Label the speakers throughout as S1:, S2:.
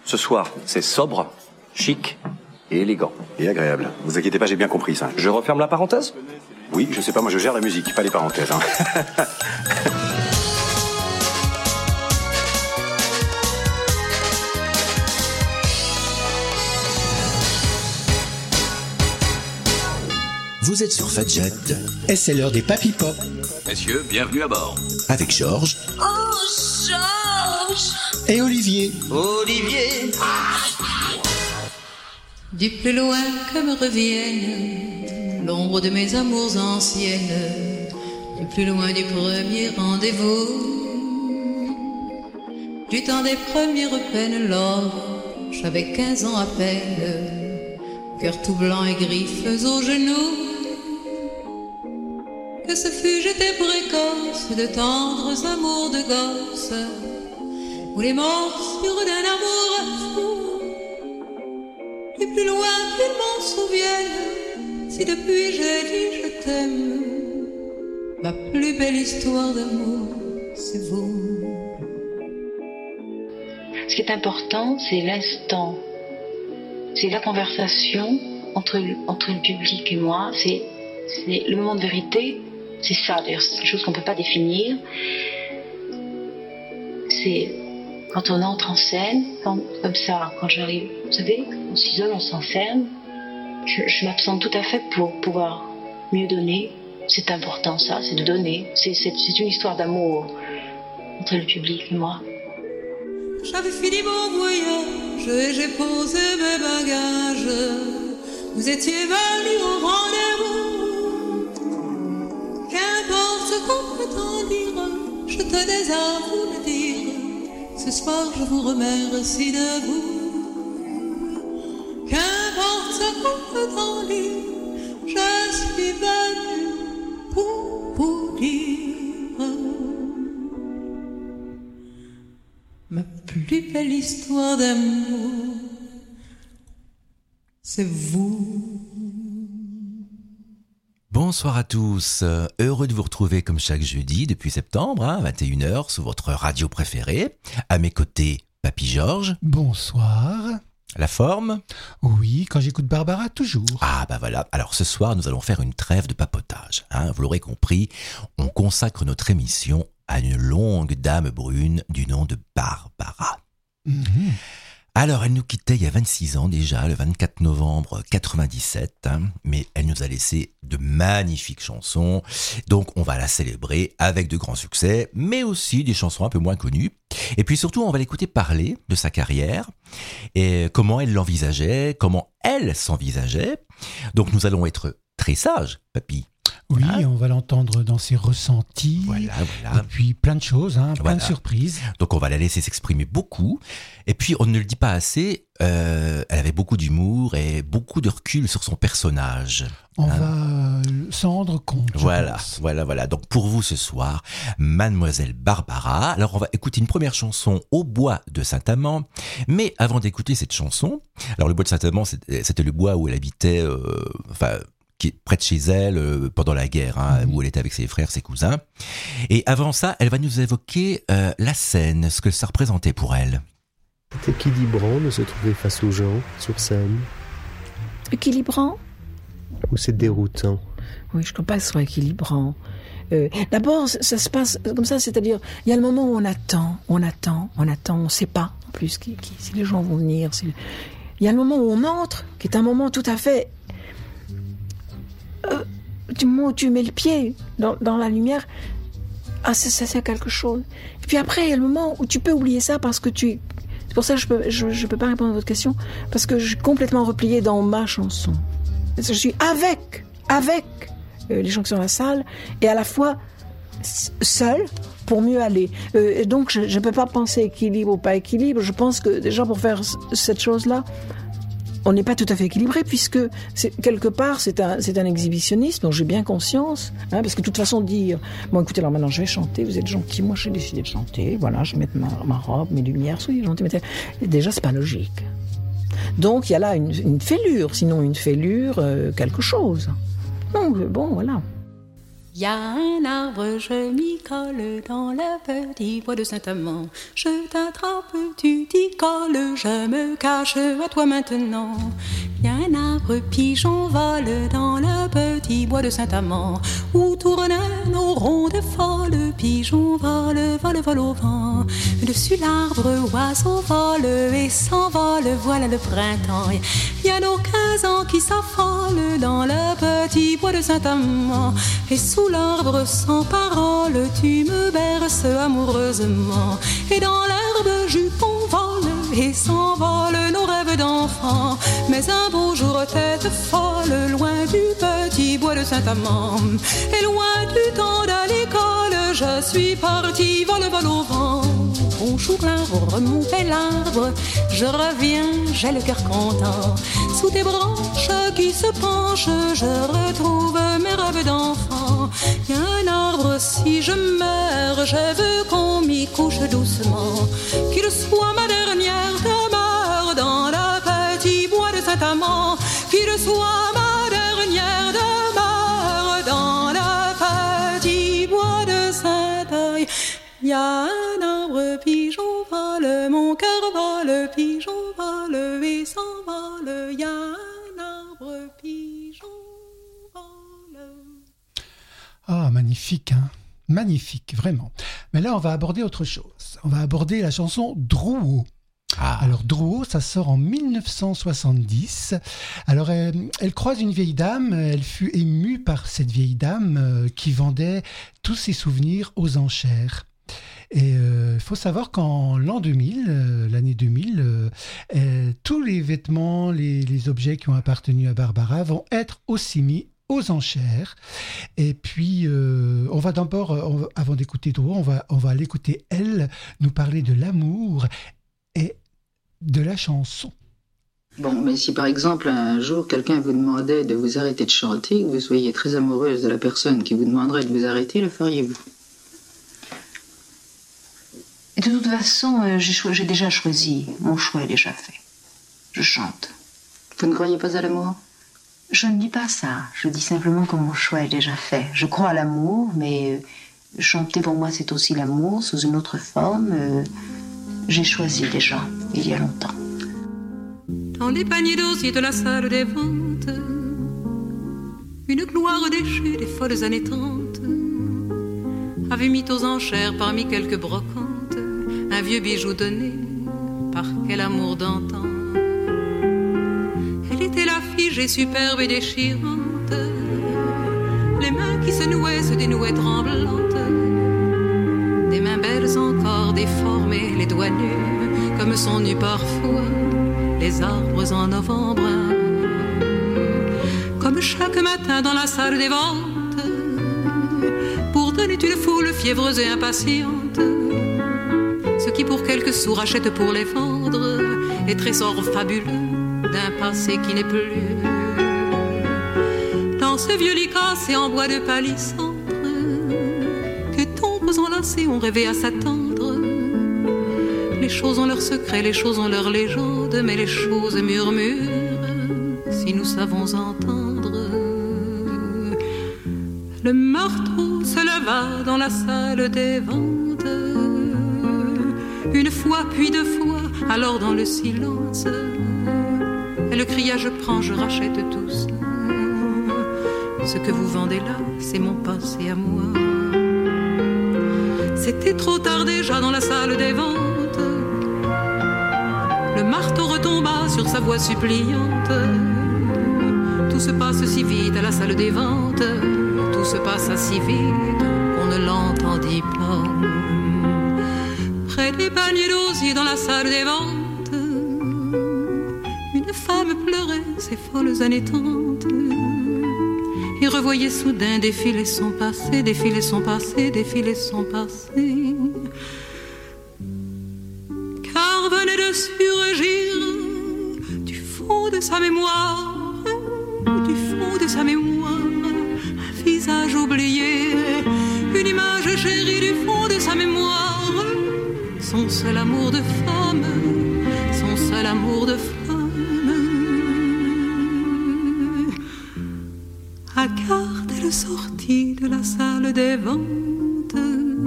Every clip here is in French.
S1: Ce soir, c'est sobre, chic et élégant.
S2: Et agréable. Vous inquiétez pas, j'ai bien compris ça.
S1: Je referme la parenthèse ?
S2: Oui, je sais pas, moi je gère la musique, pas les parenthèses. Hein.
S3: Vous êtes sur Fadjet, et c'est l'heure des Papy Pop.
S4: Messieurs, bienvenue à bord.
S3: Avec Georges.
S5: Oh, Georges.
S3: Et Olivier.
S5: Olivier.
S6: Du plus loin que me revienne l'ombre de mes amours anciennes, du plus loin du premier rendez-vous, du temps des premières peines, lors j'avais 15 ans à peine, cœur tout blanc et griffes aux genoux. Que ce fut, j'étais précoce, de tendres amours de gosse, ou les morsures d'un amour fou. Et plus loin qu'ils m'en souviennent, si depuis j'ai dit je t'aime, ma plus belle histoire d'amour, c'est vous.
S7: Ce qui est important, c'est l'instant, c'est la conversation entre le public et moi, c'est le moment de vérité. C'est ça, d'ailleurs, c'est quelque chose qu'on ne peut pas définir. C'est quand on entre en scène, comme ça, quand j'arrive, vous savez, on s'isole, on s'enferme. Je m'absente tout à fait pour pouvoir mieux donner. C'est important, ça, c'est de donner. C'est une histoire d'amour entre le public et moi.
S6: J'avais fini mon voyage et j'ai posé mes bagages. Vous étiez venus au rendez-vous. Qu'importe ce qu'on prétend dire, je tenais à vous le dire. Ce soir je vous remercie de vous. Qu'importe ce qu'on prétend dire, je suis venue pour vous dire ma plus belle histoire d'amour, c'est vous.
S8: Bonsoir à tous, heureux de vous retrouver comme chaque jeudi depuis septembre, 21h, sur votre radio préférée. À mes côtés, Papy Georges.
S9: Bonsoir.
S8: La forme ?
S9: Oui, quand j'écoute Barbara, toujours.
S8: Ah bah voilà, alors ce soir nous allons faire une trêve de papotage. Vous l'aurez compris, on consacre notre émission à une longue dame brune du nom de Barbara. Alors, elle nous quittait il y a 26 ans déjà, le 24 novembre 97, mais elle nous a laissé de magnifiques chansons, donc on va la célébrer avec de grands succès, mais aussi des chansons un peu moins connues. Et puis surtout, on va l'écouter parler de sa carrière, et comment elle l'envisageait, comment elle s'envisageait. Donc nous allons être très sages, Papy.
S9: Oui, on va l'entendre dans ses ressentis,
S8: voilà.
S9: Et puis plein de choses, plein de surprises.
S8: Donc on va la laisser s'exprimer beaucoup, et puis on ne le dit pas assez, elle avait beaucoup d'humour et beaucoup de recul sur son personnage.
S9: On va s'en rendre compte.
S8: Voilà. Donc pour vous ce soir, Mademoiselle Barbara. Alors on va écouter une première chanson au bois de Saint-Amand, mais avant d'écouter cette chanson, alors le bois de Saint-Amand c'était le bois où elle habitait, qui est près de chez elle pendant la guerre, où elle était avec ses frères, ses cousins. Et avant ça, elle va nous évoquer la scène, ce que ça représentait pour elle.
S10: C'est équilibrant de se trouver face aux gens sur scène.
S11: Équilibrant ?
S10: Ou c'est déroutant ?
S11: Oui, je ne crois pas que ce soit équilibrant. D'abord, ça se passe comme ça, c'est-à-dire, il y a le moment où on attend, on ne sait pas en plus si les gens vont venir. Il y a le moment où on entre, qui est un moment tout à fait... du moment où tu mets le pied dans la lumière, c'est quelque chose. Et puis après, il y a le moment où tu peux oublier ça parce que c'est pour ça que je peux pas répondre à votre question, parce que je suis complètement repliée dans ma chanson. Je suis avec les gens qui sont dans la salle, et à la fois seule pour mieux aller. Donc je ne peux pas penser équilibre ou pas équilibre. Je pense que déjà pour faire cette chose-là, on n'est pas tout à fait équilibré, puisque quelque part c'est un exhibitionniste dont j'ai bien conscience, parce que de toute façon dire bon écoutez, alors maintenant je vais chanter, vous êtes gentil, moi j'ai décidé de chanter, voilà, je vais mettre ma robe, mes lumières, soyez gentil, déjà c'est pas logique. Donc il y a là une fêlure, quelque chose. Donc bon, voilà.
S6: Il y a un arbre, je m'y colle dans le petit bois de Saint-Amand. Je t'attrape, tu t'y colles, je me cache à toi maintenant. Il y a un arbre, pigeon vole dans le petit bois de Saint-Amand, où tournent nos rondes folles, pigeon vole, vole, vole au vent. Dessus l'arbre, oiseau vole et s'envole, voilà le printemps. Il y a nos 15 ans qui s'affolent dans le petit bois de Saint-Amand, et sous l'arbre sans parole, tu me berces amoureusement. Et dans l'herbe, jupon vole et s'envole nos rêves d'enfants. Mais un beau jour, tête folle, loin du petit bois de Saint-Amand, et loin du temps de l'école, je suis partie, vole, vole au vent. Bonjour l'arbre, mon bel arbre, je reviens, j'ai le cœur content. Sous tes branches qui se penchent, je retrouve mes rêves d'enfant. Il y a un arbre, si je meurs, je veux qu'on m'y couche doucement, qu'il soit ma dernière demeure dans le petit bois de Saint-Amand, qu'il soit ma dernière demeure dans le petit bois de Saint-Amand. Il y a un arbre, pigeon vole, mon cœur vole, pigeon vole et s'envole. Il y a un arbre, pigeon vole.
S9: Ah, magnifique, hein? Magnifique, vraiment. Mais là, on va aborder autre chose. On va aborder la chanson Drouot. Alors Drouot, ça sort en 1970. Alors elle croise une vieille dame, elle fut émue par cette vieille dame qui vendait tous ses souvenirs aux enchères. Et il faut savoir qu'en l'an 2000, l'année 2000, tous les vêtements, les objets qui ont appartenu à Barbara vont être aussi mis aux enchères. Et puis, on va d'abord, avant d'écouter Drouot, on va l'écouter, elle, nous parler de l'amour et de la chanson.
S12: Bon, mais si par exemple un jour quelqu'un vous demandait de vous arrêter de chanter, que vous soyez très amoureuse de la personne qui vous demanderait de vous arrêter, le feriez-vous?
S7: Et de toute façon, j'ai déjà choisi. Mon choix est déjà fait. Je chante.
S12: Vous ne croyez pas à l'amour?
S7: Je ne dis pas ça. Je dis simplement que mon choix est déjà fait. Je crois à l'amour, mais chanter pour moi c'est aussi l'amour sous une autre forme. J'ai choisi déjà, il y a longtemps.
S6: Dans les paniers d'osier de la salle des ventes, une gloire déchue des folles années 30 avait mis aux enchères parmi quelques brocantes un vieux bijou donné par quel amour d'antan. Elle était la figée superbe et déchirante, les mains qui se nouaient se dénouaient tremblantes, des mains belles encore déformées, les doigts nus comme sont nus parfois les arbres en novembre. Comme chaque matin dans la salle des ventes, pour donner une foule fiévreuse et impatiente, ceux qui pour quelques sous rachètent pour les vendre les trésors fabuleux d'un passé qui n'est plus. Dans ce vieux lit cassé en bois de palissandre, que tombes enlacées ont rêvé à s'attendre. Les choses ont leurs secrets, les choses ont leurs légendes, mais les choses murmurent si nous savons entendre. Le marteau se leva dans la salle des ventes, une fois puis deux fois, alors dans le silence, elle cria: je prends, je rachète tout ça. Ce que vous vendez là, c'est mon passé à moi. C'était trop tard déjà dans la salle des ventes. Le marteau retomba sur sa voix suppliante. Tout se passe si vite à la salle des ventes, tout se passa si vite qu'on ne l'entendit pas. Près des paniers d'osier dans la salle des ventes, une femme pleurait ses folles années 30 et revoyait soudain défiler son passé, défiler son passé, défiler son passé. Car venait de surgir du fond de sa mémoire, du fond de sa mémoire, un visage oublié, une image chérie du fond de sa mémoire, son seul amour de femme, son seul amour de femme. À garde, elle sortit de la salle des ventes,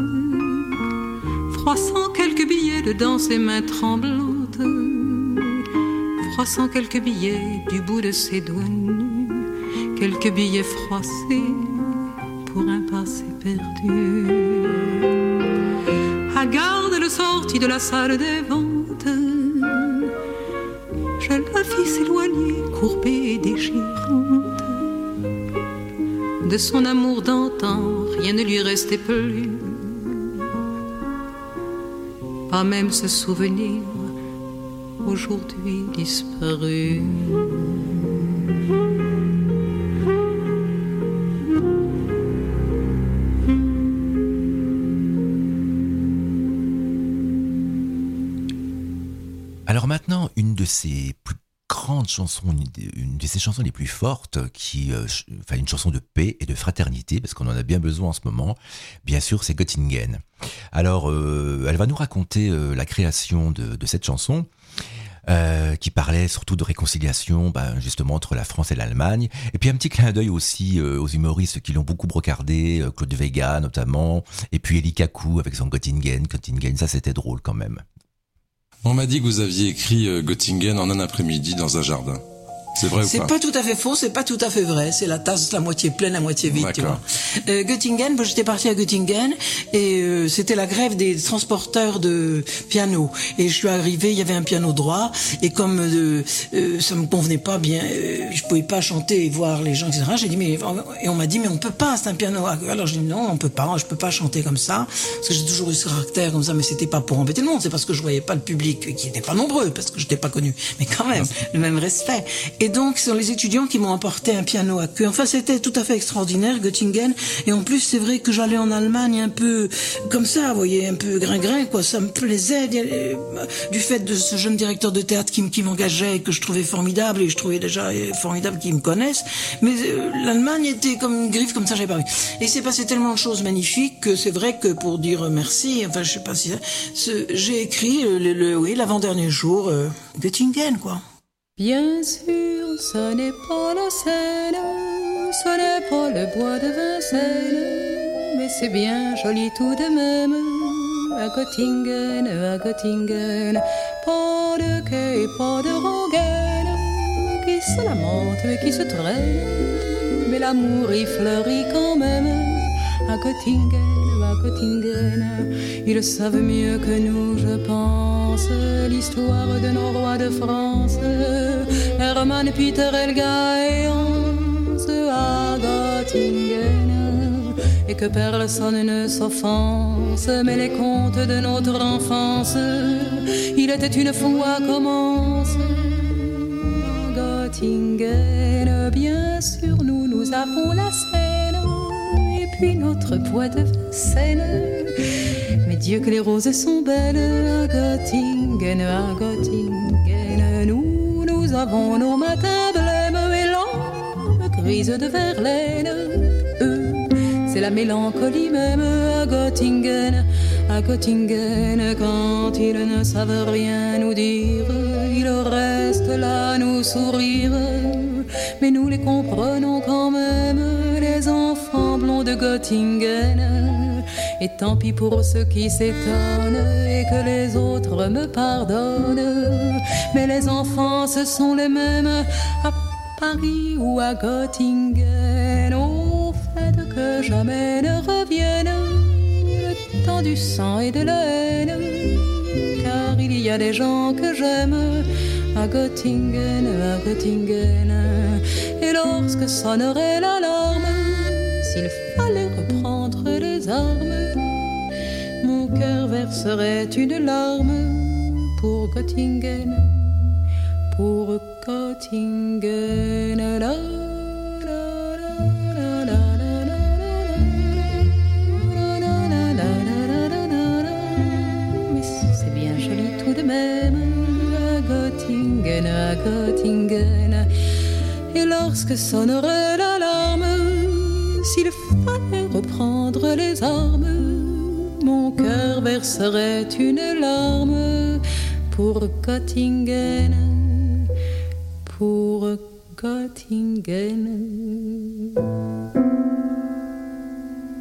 S6: froissant quelques billets dedans ses mains tremblantes, froissant quelques billets du bout de ses doigts nus, quelques billets froissés pour un passé perdu. Agarde-le sorti de la salle des ventes, je la vis s'éloigner, courbée et déchirante. De son amour d'antan, rien ne lui restait plus, pas même ce souvenir aujourd'hui disparu.
S8: Alors maintenant, une de ses plus grandes chansons, une de ses chansons les plus fortes, une chanson de paix et de fraternité, parce qu'on en a bien besoin en ce moment, bien sûr, c'est Göttingen. Alors, elle va nous raconter la création de cette chanson, qui parlait surtout de réconciliation, justement, entre la France et l'Allemagne. Et puis un petit clin d'œil aussi aux humoristes qui l'ont beaucoup brocardé, Claude Vega notamment, et puis Eli Kaku avec son Göttingen, ça c'était drôle quand même.
S13: On m'a dit que vous aviez écrit Göttingen en un après-midi dans un jardin. C'est vrai ou pas?
S14: C'est pas tout à fait faux, c'est pas tout à fait vrai. C'est la tasse la moitié pleine, la moitié vide, tu vois. Göttingen, j'étais partie à Göttingen et c'était la grève des transporteurs de piano. Et je suis arrivée, il y avait un piano droit et comme ça me convenait pas bien, je pouvais pas chanter et voir les gens, etc. J'ai dit et on m'a dit mais on peut pas, c'est un piano. Alors j'ai dit non, on peut pas, je peux pas chanter comme ça parce que j'ai toujours eu ce caractère comme ça. Mais c'était pas pour embêter le monde, c'est parce que je voyais pas le public qui était pas nombreux parce que j'étais pas connue. Mais quand même, le même respect. Et donc, ce sont les étudiants qui m'ont apporté un piano à queue. Enfin, c'était tout à fait extraordinaire, Göttingen. Et en plus, c'est vrai que j'allais en Allemagne un peu comme ça, vous voyez, un peu grin-grin, quoi. Ça me plaisait du fait de ce jeune directeur de théâtre qui m'engageait et que je trouvais formidable. Et je trouvais déjà formidable qu'ils me connaissent. Mais l'Allemagne était comme une griffe, comme ça, j'avais pas vu. Et il s'est passé tellement de choses magnifiques que c'est vrai que pour dire merci, enfin, je sais pas si j'ai écrit l'avant-dernier jour, Göttingen, quoi.
S6: Bien sûr, ce n'est pas la Seine, ce n'est pas le bois de Vincennes, mais c'est bien joli tout de même, à Göttingen, pas de quai et pas de rengaine, qui se lamentent et qui se traînent, mais l'amour y fleurit quand même, à Göttingen. Ils savent mieux que nous, je pense, l'histoire de nos rois de France, Hermann, Peter, Helga et Hans, à Göttingen, et que personne ne s'offense, mais les contes de notre enfance, il était une fois commence, à Göttingen, bien sûr, nous avons la Seine, puis notre bois de Vincennes. Mais Dieu que les roses sont belles à Göttingen, nous avons nos matins blêmes et lampes grises de Verlaine. C'est la mélancolie même à Göttingen, quand ils ne savent rien nous dire, ils restent là à nous sourire, mais nous les comprenons quand même, les enfants blonds de Göttingen. Et tant pis pour ceux qui s'étonnent et que les autres me pardonnent, mais les enfants ce sont les mêmes à Paris ou à Göttingen, au fait que jamais ne revienne le temps du sang et de la haine, car il y a des gens que j'aime à Göttingen, et lorsque sonnerait l'alarme, s'il fallait reprendre les armes, mon cœur verserait une larme pour Göttingen, pour Göttingen. Mais c'est bien joli tout de même, à Göttingen. Et lorsque sonnerait l'alarme, s'il fallait reprendre les armes, mon cœur verserait une larme pour Göttingen, pour Göttingen.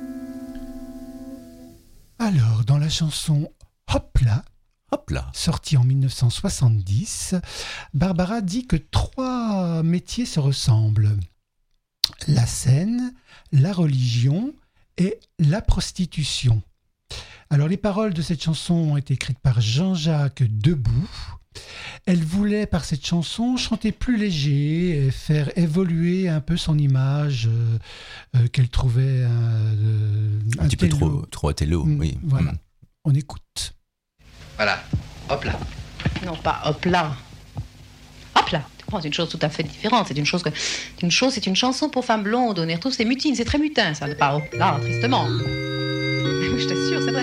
S9: Alors, dans la chanson Hop là, sortie en 1970, Barbara dit que 3 métiers se ressemblent. La scène, la religion et la prostitution. Alors, les paroles de cette chanson ont été écrites par Jean-Jacques Debout. Elle voulait, par cette chanson, chanter plus léger, et faire évoluer un peu son image qu'elle trouvait
S8: un petit peu trop télo, oui.
S9: Voilà, on écoute.
S15: Voilà, hop là.
S16: Non, pas hop là. Hop là. C'est une chose tout à fait différente. C'est une une chanson pour femmes blondes. On y retrouve ces mutines. C'est très mutin, ça, de pas hop là, tristement. Je t'assure, c'est vrai.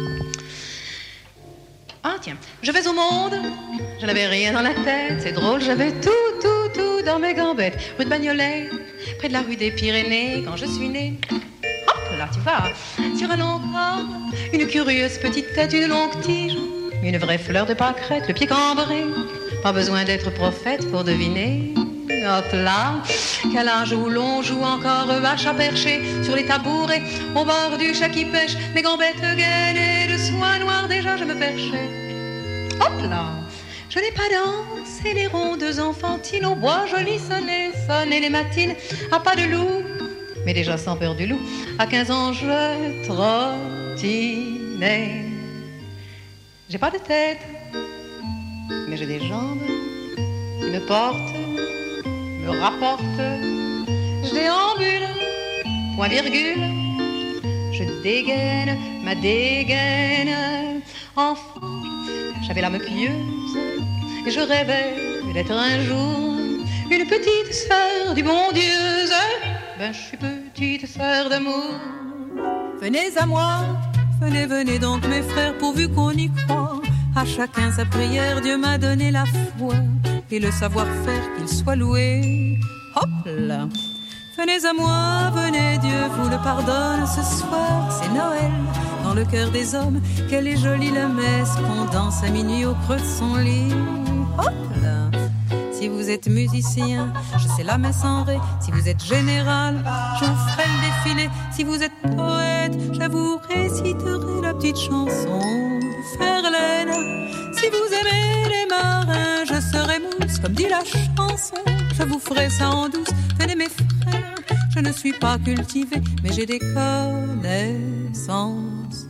S16: Ah tiens, je vais au monde, je n'avais rien dans la tête, c'est drôle, j'avais tout dans mes gambettes. Rue de Bagnolet, près de la rue des Pyrénées, quand je suis née. Hop là, tu vois, sur un long bras, une curieuse petite tête, une longue tige, une vraie fleur de pâquerette, le pied cambré. Pas besoin d'être prophète pour deviner. Hop là, qu'à l'âge où l'on joue encore vache à percher sur les tabourets, au bord du chat qui pêche, mes gambettes gainées de soie noire, déjà je me perchais. Hop là, je n'ai pas dansé les rondes enfantines, au bois joli sonné les matines, à pas de loup, mais déjà sans peur du loup, à 15 ans je trottinais. J'ai pas de tête, mais j'ai des jambes qui me portent, me rapporte, je déambule, point virgule, je dégaine ma dégaine. Enfant, j'avais l'âme pieuse et je rêvais d'être un jour une petite sœur du bon Dieu. Ben, je suis petite sœur d'amour.
S6: Venez à moi, venez donc mes frères, pourvu qu'on y croit. À chacun sa prière, Dieu m'a donné la foi et le savoir-faire, qu'il soit loué. Hop là, venez à moi, venez, Dieu vous le pardonne. Ce soir, c'est Noël, dans le cœur des hommes. Quelle est jolie la messe qu'on danse à minuit au creux de son lit. Hop là, si vous êtes musicien, je sais la messe en ré. Si vous êtes général, je vous ferai le défilé. Si vous êtes poète, je vous réciterai la petite chanson de Verlaine. Si vous aimez les marins, je serai mousse, comme dit la chanson. Je vous ferai ça en douce, venez mes frères. Je ne suis pas cultivée, mais j'ai des connaissances.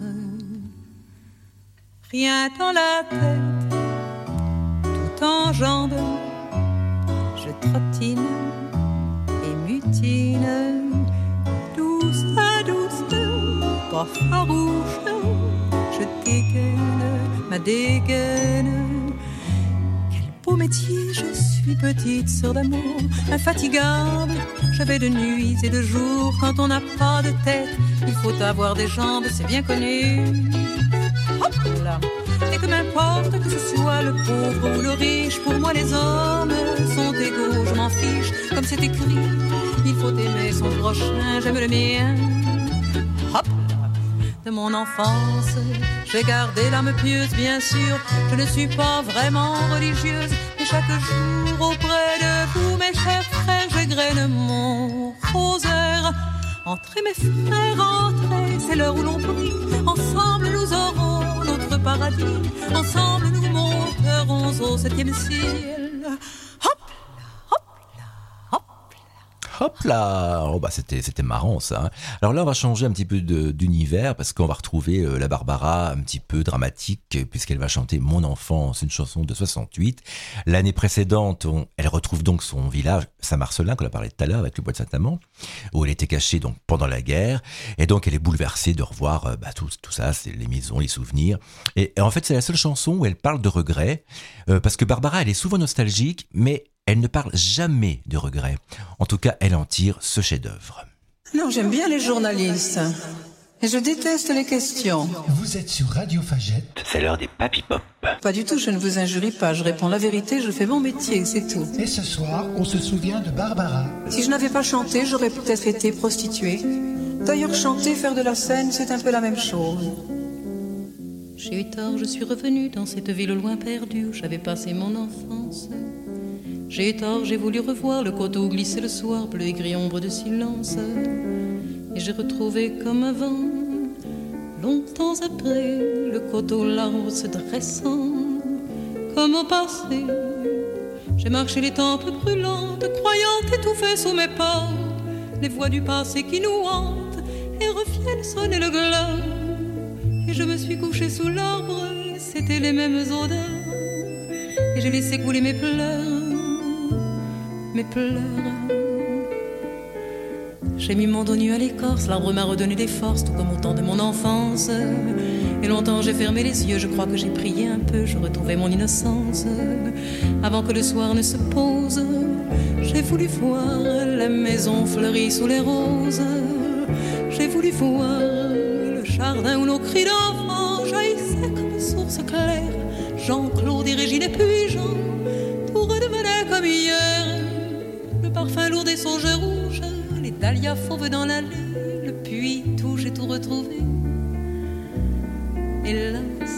S6: Rien dans la tête, tout en jambes, je trottine et mutine. Douce à douce, pas farouche, je dégaine ma dégaine. Quel beau métier, je suis petite sœur d'amour, infatigable. Je vais de nuit et de jour. Quand on n'a pas de tête, il faut avoir des jambes, c'est bien connu. Hop là. Et que m'importe que ce soit le pauvre ou le riche, pour moi les hommes sont égaux, je m'en fiche. Comme c'est écrit, il faut aimer son prochain, j'aime le mien. Hop là. De mon enfance, j'ai gardé l'âme pieuse, bien sûr. Je ne suis pas vraiment religieuse, mais chaque jour auprès de vous, mes chers frères, j'égrène mon rosaire. Entrez mes frères, entrez, c'est l'heure où l'on prie. Ensemble nous aurons notre paradis. Ensemble nous monterons au 7e ciel. Hop là, hop là, hop là.
S8: Hop là, oh bah c'était marrant ça. Alors là on va changer un petit peu d'univers parce qu'on va retrouver la Barbara un petit peu dramatique puisqu'elle va chanter Mon enfance, une chanson de 68. L'année précédente, elle retrouve donc son village Saint-Marcelin qu'on a parlé tout à l'heure avec le bois de Saint-Amand où elle était cachée donc pendant la guerre et donc elle est bouleversée de revoir tout ça, c'est les maisons, les souvenirs. Et en fait c'est la seule chanson où elle parle de regrets parce que Barbara elle est souvent nostalgique mais elle ne parle jamais de regrets. En tout cas, elle en tire ce chef-d'œuvre.
S14: Non, j'aime bien les journalistes. Et je déteste les questions.
S3: Vous êtes sur Radio Fagette.
S1: C'est l'heure des Papy Pop.
S14: Pas du tout, je ne vous injurie pas. Je réponds la vérité, je fais mon métier, c'est tout.
S3: Et ce soir, on se souvient de Barbara.
S14: Si je n'avais pas chanté, j'aurais peut-être été prostituée. D'ailleurs, chanter, faire de la scène, c'est un peu la même chose.
S16: J'ai eu tort, je suis revenue dans cette ville au loin perdue où j'avais passé mon enfance. J'ai eu tort, j'ai voulu revoir le coteau glissé le soir, bleu et gris ombre de silence. Et j'ai retrouvé comme avant
S6: longtemps après, le coteau larme se dressant, comme au passé, j'ai marché les tempes brûlantes, croyant étouffer sous mes pas les voix du passé qui nous hantent et reviennent sonner le glas. Et je me suis couchée sous l'arbre, c'était les mêmes odeurs, et j'ai laissé couler mes pleurs, mes pleurs. J'ai mis mon dos nu à l'écorce, l'arbre m'a redonné des forces, tout comme au temps de mon enfance. Et longtemps j'ai fermé les yeux, je crois que j'ai prié un peu, je retrouvais mon innocence. Avant que le soir ne se pose, j'ai voulu voir la maison fleurie sous les roses. J'ai voulu voir le jardin où nos cris d'enfants jaillissaient comme source claire. Jean-Claude et Régine et puis Jean, tout redevenait comme hier. Le parfum lourd des sauges rouges, les dahlias fauves dans l'allée, le puits, tout, j'ai tout retrouvé. Hélas,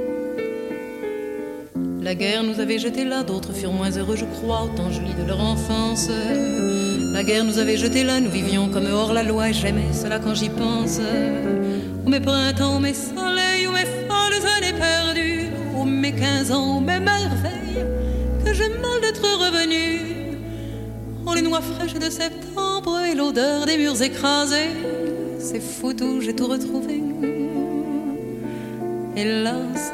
S6: la guerre nous avait jetés là, d'autres furent moins heureux, je crois, autant je lis de leur enfance. La guerre nous avait jetés là, nous vivions comme hors la loi, et j'aimais cela quand j'y pense. Ô mes printemps, ô mes soleils, ô mes folles années perdues, ô mes 15 ans, ô mes merveilles, que j'ai mal d'être revenu. Oh, les noix fraîches de septembre et l'odeur des murs écrasés, c'est fou tout, j'ai tout retrouvé. Hélas,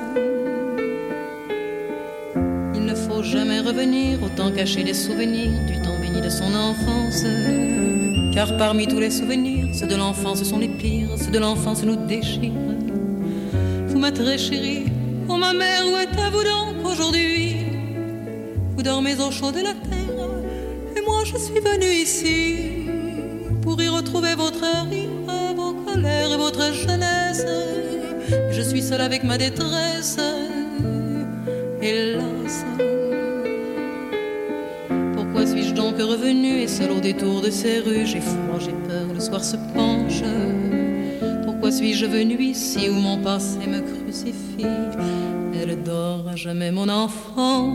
S6: il ne faut jamais revenir, autant cacher les souvenirs du temps béni de son enfance. Car parmi tous les souvenirs, ceux de l'enfance sont les pires, ceux de l'enfance nous déchirent. Vous ma très chérie, oh ma mère, où êtes-vous donc aujourd'hui? Vous dormez au chaud de la terre, et moi je suis venue ici pour y retrouver votre rire, vos colères et votre jeunesse. Je suis seule avec ma détresse, hélas. Pourquoi suis-je donc revenue et seule au détour de ces rues? J'ai froid, j'ai peur, le soir se penche. Pourquoi suis-je venue ici où mon passé me crucifie? Elle dort à jamais, mon enfant,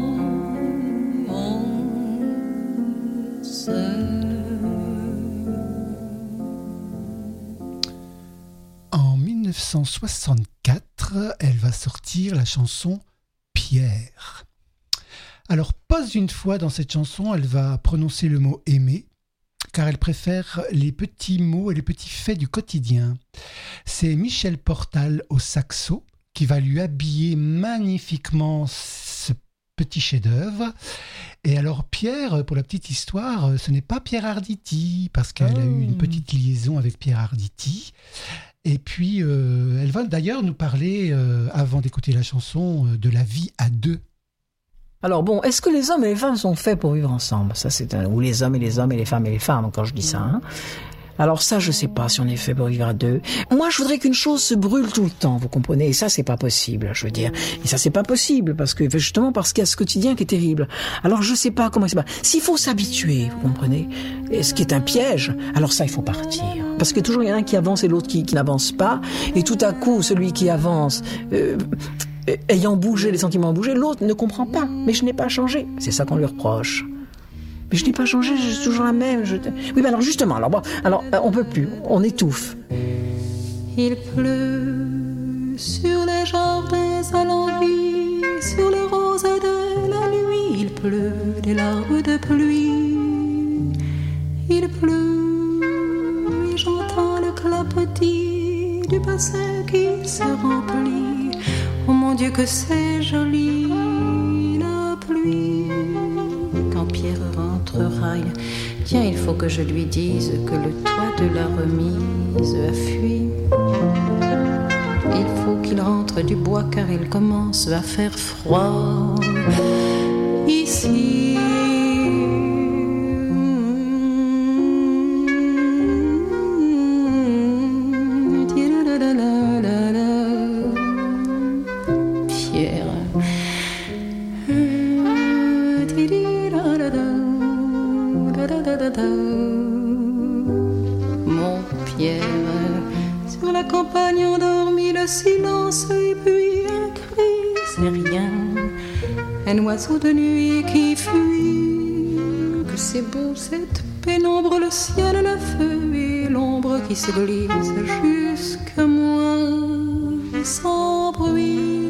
S9: En 1964, elle va sortir la chanson Pierre. Alors, pas une fois dans cette chanson, elle va prononcer le mot aimer, car elle préfère les petits mots et les petits faits du quotidien. C'est Michel Portal au saxo qui va lui habiller magnifiquement ce petit chef-d'œuvre. Et alors Pierre, pour la petite histoire, ce n'est pas Pierre Arditi, parce qu'elle a eu une petite liaison avec Pierre Arditi. Et puis, elle va d'ailleurs nous parler, avant d'écouter la chanson, de la vie à deux.
S12: Alors bon, est-ce que les hommes et les femmes sont faits pour vivre ensemble? Ça, ou les hommes et les hommes et les femmes, quand je dis ça, hein. Alors ça, je sais pas si on est fait pour vivre à deux. Moi, je voudrais qu'une chose se brûle tout le temps, vous comprenez? Et ça, c'est pas possible, je veux dire. Et ça, c'est pas possible, parce qu'il y a ce quotidien qui est terrible. Alors, je sais pas comment c'est pas. S'il faut s'habituer, vous comprenez? Et ce qui est un piège, alors ça, il faut partir. Parce que toujours, il y en a un qui avance et l'autre qui n'avance pas. Et tout à coup, celui qui avance, ayant bougé, les sentiments ont bougé, l'autre ne comprend pas. Mais je n'ai pas changé. C'est ça qu'on lui reproche. Mais je n'ai pas changé, je suis toujours la même. Oui, mais alors justement, alors on peut plus, on étouffe.
S6: Il pleut sur les jardins à l'envie, sur les roses de la nuit. Il pleut des larmes de pluie. Il pleut et j'entends le clapotis du bassin qui se remplit. Oh mon Dieu que c'est joli, la pluie. Quand Pierre rentrera, tiens, il faut que je lui dise que le toit de la remise a fui. Il faut qu'il rentre du bois car il commence à faire froid ici. Mon Pierre, sur la campagne endormie, le silence et puis un cri, c'est rien. Un oiseau de nuit qui fuit, que c'est beau cette pénombre, le ciel, le feu et l'ombre qui se glisse jusqu'à moi. sans bruit.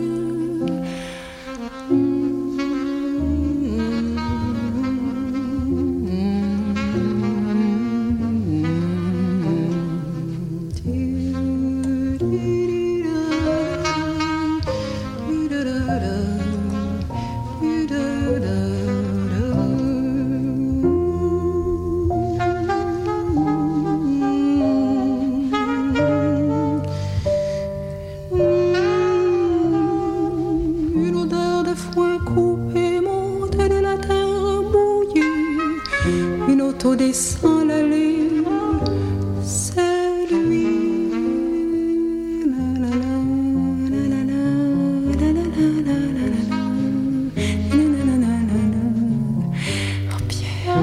S6: Descend l'allée, c'est lui. La la la la la la la la la la la. Oh Pierre.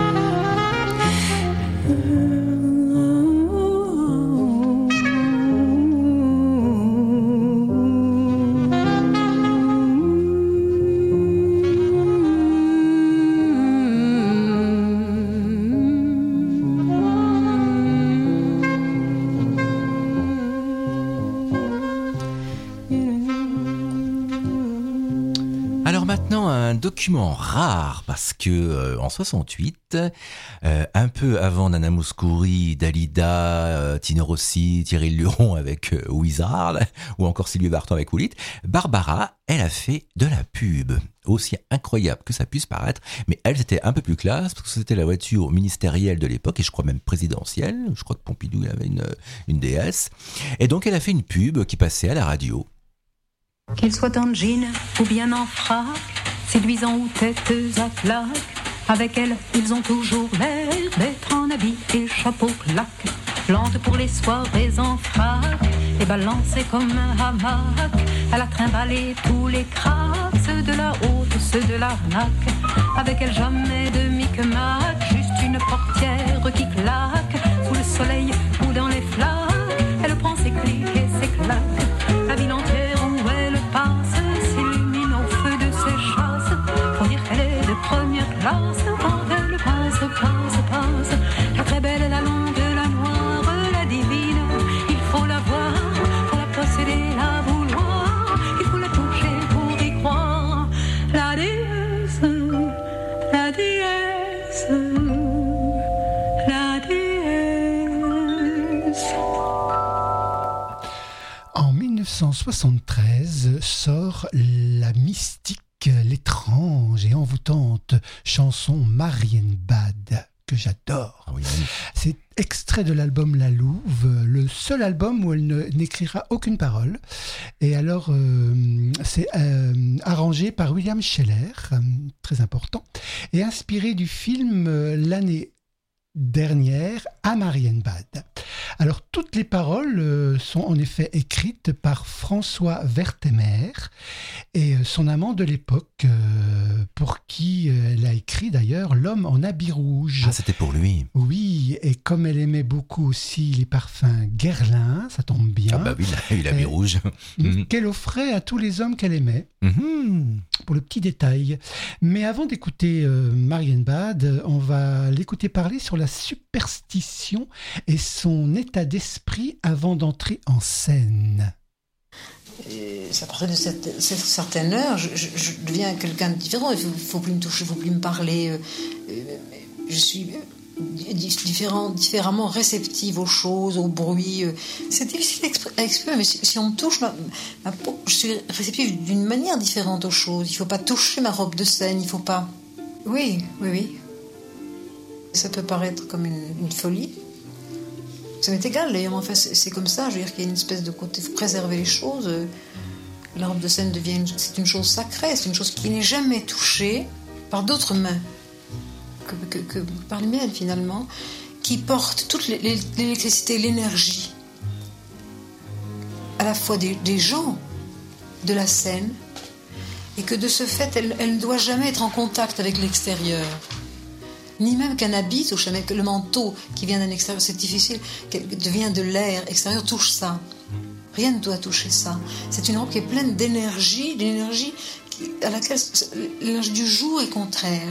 S8: Document rare parce que en 68, un peu avant Nana Mouskouri, Dalida, Tino Rossi, Thierry Luron avec Wizard ou encore Sylvie Vartan avec Oulit, Barbara, elle a fait de la pub. Aussi incroyable que ça puisse paraître, mais elle c'était un peu plus classe parce que c'était la voiture ministérielle de l'époque et je crois même présidentielle. Je crois que Pompidou avait une DS et donc elle a fait une pub qui passait à la radio.
S6: Qu'il soit en jean ou bien en frac, séduisant ou têtes à claque, avec elle, ils ont toujours l'air d'être en habit et chapeau claque. Lente pour les soirées en frac, et balancée comme un hamac. Elle a trimballé tous les cracks, ceux de la haute, ceux de l'arnaque. Avec elle, jamais de micmac, juste une portière qui claque. Sous le soleil ou dans les flaques, elle prend ses clics et ses claques. La ville entière où elle passe s'illumine au feu de ses chasses. Faut dire qu'elle est de première classe quand elle passe. La très belle, la longue, la noire, la divine. Il faut la voir, faut la posséder, la vouloir. Il faut la toucher pour y croire. La déesse, la déesse, la déesse.
S9: En 1973 sort la mystique, l'étrange et envoûtante chanson Marienbad, que j'adore.
S8: Oui.
S9: C'est extrait de l'album La Louve, le seul album où elle n'écrira aucune parole. Et alors, c'est arrangé par William Scheller, très important, et inspiré du film l'année dernière à Marienbad. Alors, toutes les paroles sont en effet écrites par François Vertemer et son amant de l'époque, pour qui elle a écrit d'ailleurs L'homme en habit rouge.
S8: Ah, c'était pour lui.
S9: Oui, et comme elle aimait beaucoup aussi les parfums Guerlain, ça tombe bien.
S8: Ah bah oui, l'habit rouge.
S9: Qu'elle offrait à tous les hommes qu'elle aimait. Pour le petit détail. Mais avant d'écouter Marienbad, on va l'écouter parler sur la superstition et son état d'esprit avant d'entrer en scène.
S11: Et à partir de cette certaine heure, je deviens quelqu'un de différent. Il ne faut plus me toucher, il ne faut plus me parler. Je suis différemment réceptive aux choses, aux bruits. C'est difficile à exprimer, mais si on me touche, ma peau, je suis réceptive d'une manière différente aux choses. Il ne faut pas toucher ma robe de scène, il ne faut pas... Oui. Ça peut paraître comme une folie. Ça m'est égal, d'ailleurs, en fait, c'est comme ça. Je veux dire qu'il y a une espèce de côté, il faut préserver les choses. La robe de scène c'est une chose sacrée, c'est une chose qui n'est jamais touchée par d'autres mains que par les miennes, finalement, qui portent toute l'électricité, l'énergie, à la fois des gens, de la scène, et que de ce fait, elle ne doit jamais être en contact avec l'extérieur. Ni même qu'un habit touche, que le manteau qui vient d'un extérieur, c'est difficile, qui vient de l'air extérieur, touche ça. Rien ne doit toucher ça. C'est une robe qui est pleine d'énergie, à laquelle l'énergie du jour est contraire.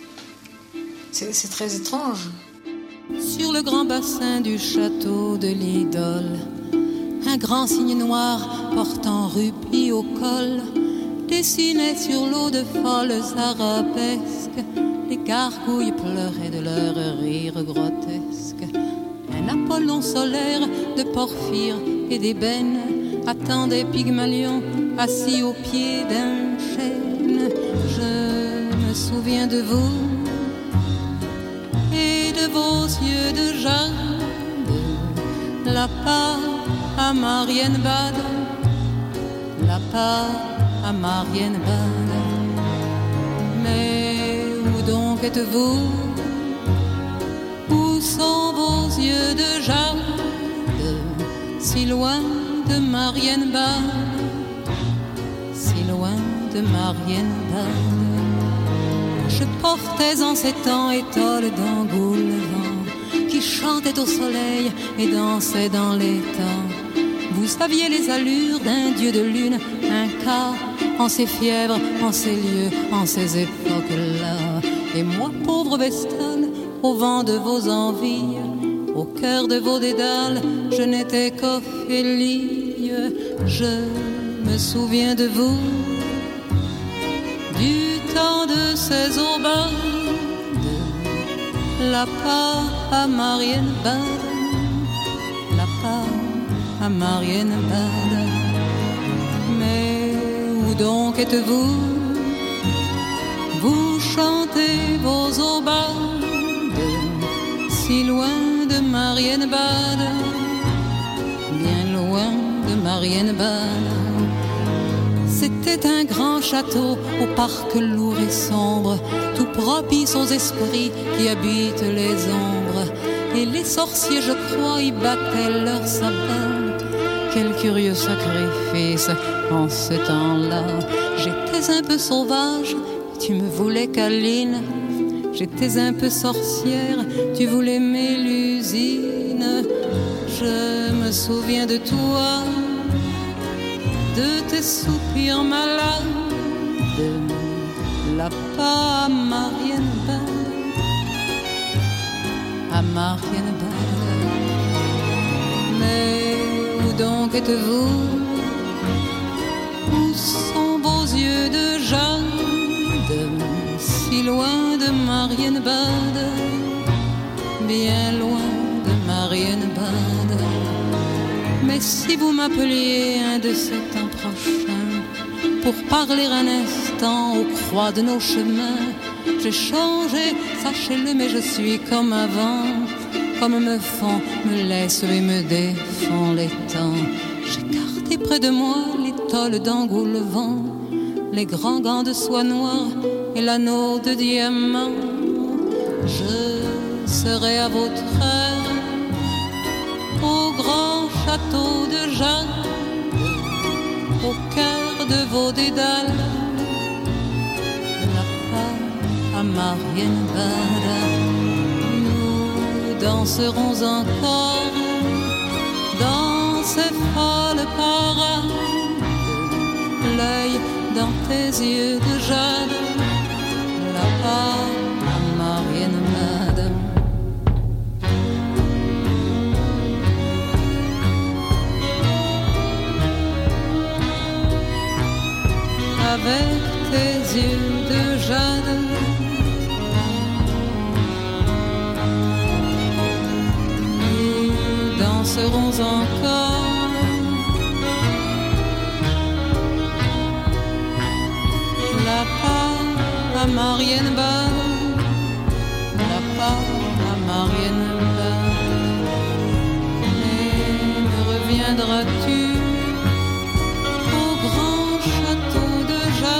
S11: C'est très étrange.
S6: Sur le grand bassin du château de l'Idole, Un grand cygne noir portant rubis au col dessinait sur l'eau de folles arabesques. Les gargouilles pleuraient de leur rire grotesque. Un Apollon solaire de porphyre et d'ébène attendait Pygmalion assis au pied d'un chêne. Je me souviens de vous et de vos yeux de jade, la part à Marienbad, la part à Marienbad. Mais où donc êtes-vous? Où sont vos yeux de jade, si loin de Marienbad, si loin de Marienbad? Je portais en ces temps étoiles d'Angoulêvent qui chantait au soleil et dansait dans les temps. Vous aviez les allures d'un dieu de lune, un cas en ces fièvres, en ces lieux, en ces époques-là. Et moi, pauvre Vestale, au vent de vos envies, au cœur de vos dédales, je n'étais qu'Ophélie. Je me souviens de vous, du temps de ces aubades, la part à Marienbad, la part à Marienbad. Mais où donc êtes-vous? Vous chantez vos aubades, si loin de Marienbad, bien loin de Marienbad. C'était un grand château au parc lourd et sombre, tout propice aux esprits qui habitent les ombres. Et les sorciers, je crois, y battaient leur sabbat. Quel curieux sacrifice en ce temps-là. J'étais un peu sauvage, tu me voulais câline. J'étais un peu sorcière, tu voulais Mélusine. Je me souviens de toi, de tes soupirs malades, la part à Marienbad, à Marienbad. Mais où donc êtes-vous? Où sont vos yeux de jade, si loin de Marienbad, bien loin de Marienbad? Mais si vous m'appeliez un de ces temps prochains pour parler un instant aux croix de nos chemins, j'ai changé, sachez-le, mais je suis comme avant, comme me font, me laissent et me défend les temps. J'ai gardé près de moi les tôles d'Angoulêvent, les grands gants de soie noire et l'anneau de diamant. Je serai à votre heure au grand château de Jade, au cœur de vos dédales, la part à Marienbad. Nous danserons encore dans ces folles parades, l'œil dans tes yeux de jade, la part à Marienbad. Avec tes yeux de jade, nous danserons encore la part à Marienbad, la part à Marienbad. Et me reviendras-tu au grand château de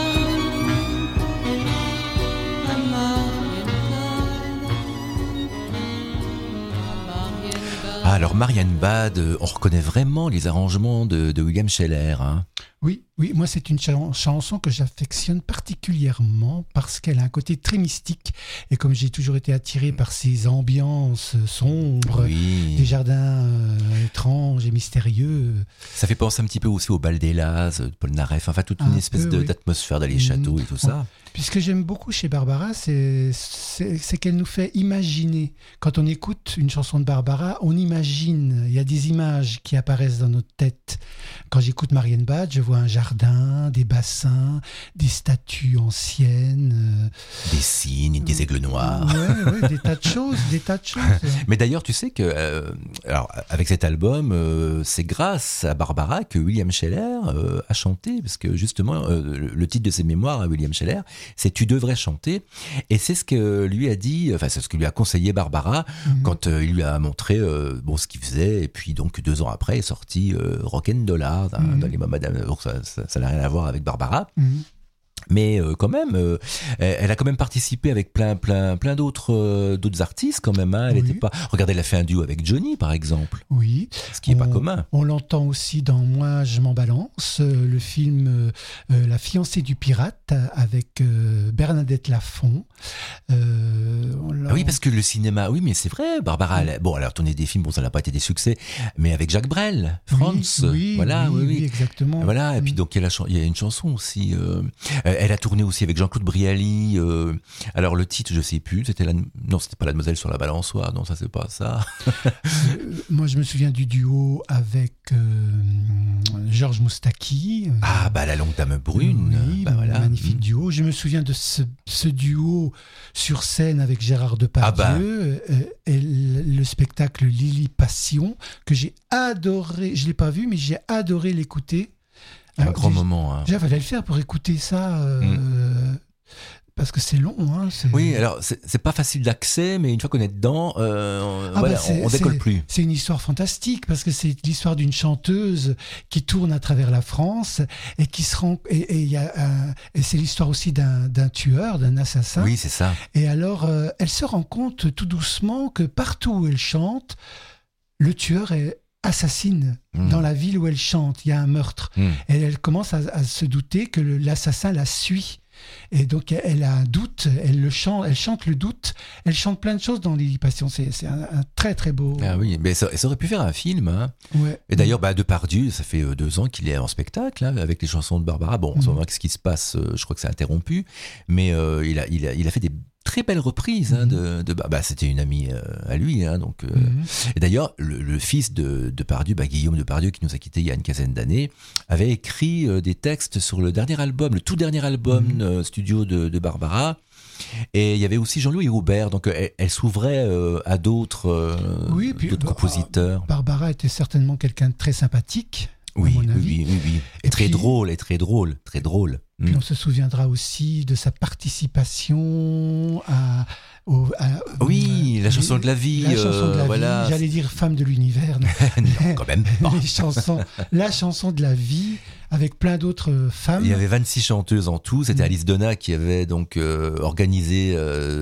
S8: Alors Marienbad, on reconnaît vraiment les arrangements de William Scheller. Hein.
S9: Oui, moi c'est une chanson que j'affectionne particulièrement parce qu'elle a un côté très mystique et comme j'ai toujours été attiré par ces ambiances sombres, des jardins étranges et mystérieux.
S8: Ça fait penser un petit peu aussi au Bal des Lazes de Polnareff, enfin toute une espèce d'atmosphère dans les châteaux et tout ça.
S9: Puis ce que j'aime beaucoup chez Barbara, c'est qu'elle nous fait imaginer. Quand on écoute une chanson de Barbara, on imagine j'imagine, il y a des images qui apparaissent dans notre tête. Quand j'écoute Marianne Bad, je vois un jardin, des bassins, des statues anciennes.
S8: Des cygnes, des aigles noirs.
S9: Ouais, des tas de choses.
S8: Mais d'ailleurs, tu sais que, alors, avec cet album, c'est grâce à Barbara que William Scheller a chanté, parce que justement, le titre de ses mémoires à William Scheller, c'est « Tu devrais chanter ». Et c'est ce que lui a dit, enfin, c'est ce que lui a conseillé Barbara quand il lui a montré ce qu'il faisait. Et puis, donc, 2 ans après, est sorti Rock'n'Dollar dans les Madame. Donc, ça n'a rien à voir avec Barbara. Mais quand même, elle a quand même participé avec plein d'autres artistes quand même. Hein. Elle était pas. Regardez, elle a fait un duo avec Johnny, par exemple.
S9: Oui.
S8: Ce qui est pas commun.
S9: On l'entend aussi dans Moi, je m'en balance, le film La fiancée du pirate avec Bernadette Lafont.
S8: Oui, parce que le cinéma. Oui, mais c'est vrai. Barbara, elle a tourné des films. Bon, ça n'a pas été des succès, mais avec Jacques Brel, Franz.
S9: Oui, exactement.
S8: Voilà. Et puis donc il y a une chanson aussi. Elle a tourné aussi avec Jean-Claude Brialy. Alors le titre, je sais plus. C'était pas La Demoiselle sur la balançoire. Non, ça c'est pas ça.
S9: Moi, je me souviens du duo avec Georges Moustaki.
S8: La Longue Dame Brune.
S9: Oui, voilà. Magnifique duo. Je me souviens de ce duo sur scène avec Gérard Depardieu et le spectacle Lily Passion que j'ai adoré. Je l'ai pas vu, mais j'ai adoré l'écouter.
S8: Un grand moment. Hein.
S9: Déjà, fallait le faire pour écouter ça, parce que c'est long. Hein,
S8: Oui, alors c'est pas facile d'accès, mais une fois qu'on est dedans, on décolle plus.
S9: C'est une histoire fantastique, parce que c'est l'histoire d'une chanteuse qui tourne à travers la France et qui se rend. Et c'est l'histoire aussi d'un tueur, d'un assassin.
S8: Oui, c'est ça.
S9: Et alors, elle se rend compte tout doucement que partout où elle chante, le tueur assassine dans la ville où elle chante, il y a un meurtre. Et elle commence à se douter que l'assassin la suit. Et donc elle a un doute, elle chante le doute, elle chante plein de choses dans Lily Passion. C'est un très très beau.
S8: Ah oui, mais ça aurait pu faire un film. Hein.
S9: Ouais.
S8: Et d'ailleurs, Depardieu, ça fait 2 ans qu'il est en spectacle avec les chansons de Barbara. Bon, en ce moment, qu'est-ce qui se passe? Je crois que c'est interrompu, mais il a fait des très belle reprise c'était une amie à lui donc et d'ailleurs le fils de Depardieu, Guillaume Depardieu, qui nous a quittés il y a une quinzaine d'années, avait écrit des textes sur le tout dernier album studio de Barbara. Et il y avait aussi Jean-Louis Roubert, donc elle s'ouvrait à d'autres compositeurs.
S9: Barbara était certainement quelqu'un de très sympathique.
S8: Oui. Et très drôle.
S9: Puis on se souviendra aussi de sa participation à
S8: la chanson de la vie.
S9: La chanson de la vie. J'allais dire Femme de l'univers.
S8: Non, quand même pas.
S9: La chanson de la vie avec plein d'autres femmes.
S8: Il y avait 26 chanteuses en tout. C'était Alice Donna qui avait donc organisé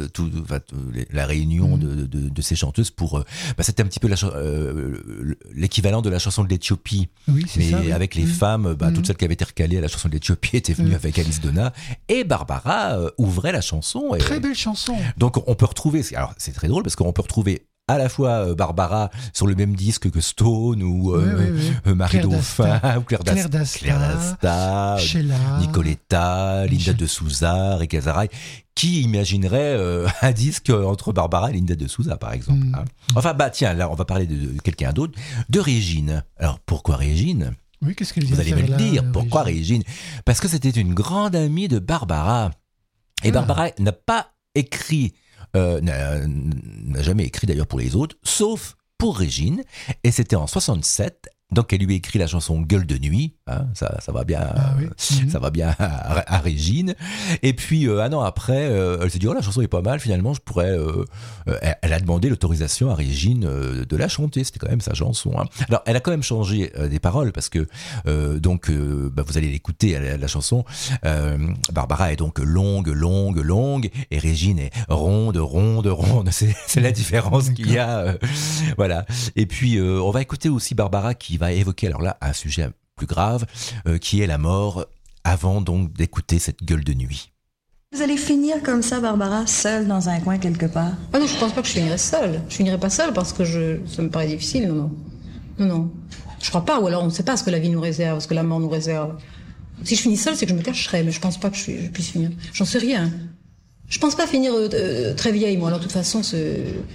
S8: la réunion de ces chanteuses pour. C'était un petit peu l'équivalent de la chanson de l'Éthiopie.
S9: Oui, c'est ça.
S8: Mais avec les femmes, toutes celles qui avaient été recalées à la chanson de l'Éthiopie étaient venues avec Alice Donna. Et Barbara ouvrait la chanson.
S9: Très belle chanson.
S8: Donc on peut retrouver. Alors c'est très drôle parce qu'on peut retrouver à la fois Barbara sur le même disque que Stone ou Marie Dauphin ou Claire Dasta, Nicoletta, Linda de Souza, Rick Azaray. Qui imaginerait un disque entre Barbara et Linda de Souza, par exemple. Hein. Enfin, tiens, là, on va parler de quelqu'un d'autre, de Régine. Alors, pourquoi Régine ?
S9: Oui, qu'est-ce qu'elle vient
S8: Vous allez me le dire, pourquoi Régine ? Parce que c'était une grande amie de Barbara. Et Barbara n'a pas écrit, n'a jamais écrit d'ailleurs pour les autres, sauf pour Régine. Et c'était en 67. Donc elle lui écrit la chanson Gueule de nuit, hein, ça va bien, ça va bien à Régine. Et puis un an après, elle s'est dit la chanson est pas mal, finalement je pourrais. Elle a demandé l'autorisation à Régine de la chanter, c'était quand même sa chanson. Hein. Alors elle a quand même changé des paroles parce que vous allez l'écouter la chanson. Barbara est donc longue, et Régine est ronde. C'est la différence qu'il y a. Voilà. Et puis on va écouter aussi Barbara qui va évoquer alors là un sujet plus grave qui est la mort avant donc d'écouter cette Gueule de nuit.
S17: Vous allez finir comme ça, Barbara, seule dans un coin quelque part?
S18: Ah non, je pense pas que je finirai seule. Je finirai pas seule parce que ça me paraît difficile, non. Je crois pas, ou alors on ne sait pas ce que la vie nous réserve, ce que la mort nous réserve. Si je finis seule, c'est que je me cacherai, mais je pense pas que je puisse finir. J'en sais rien. Je pense pas finir très vieille, moi. Alors de toute façon,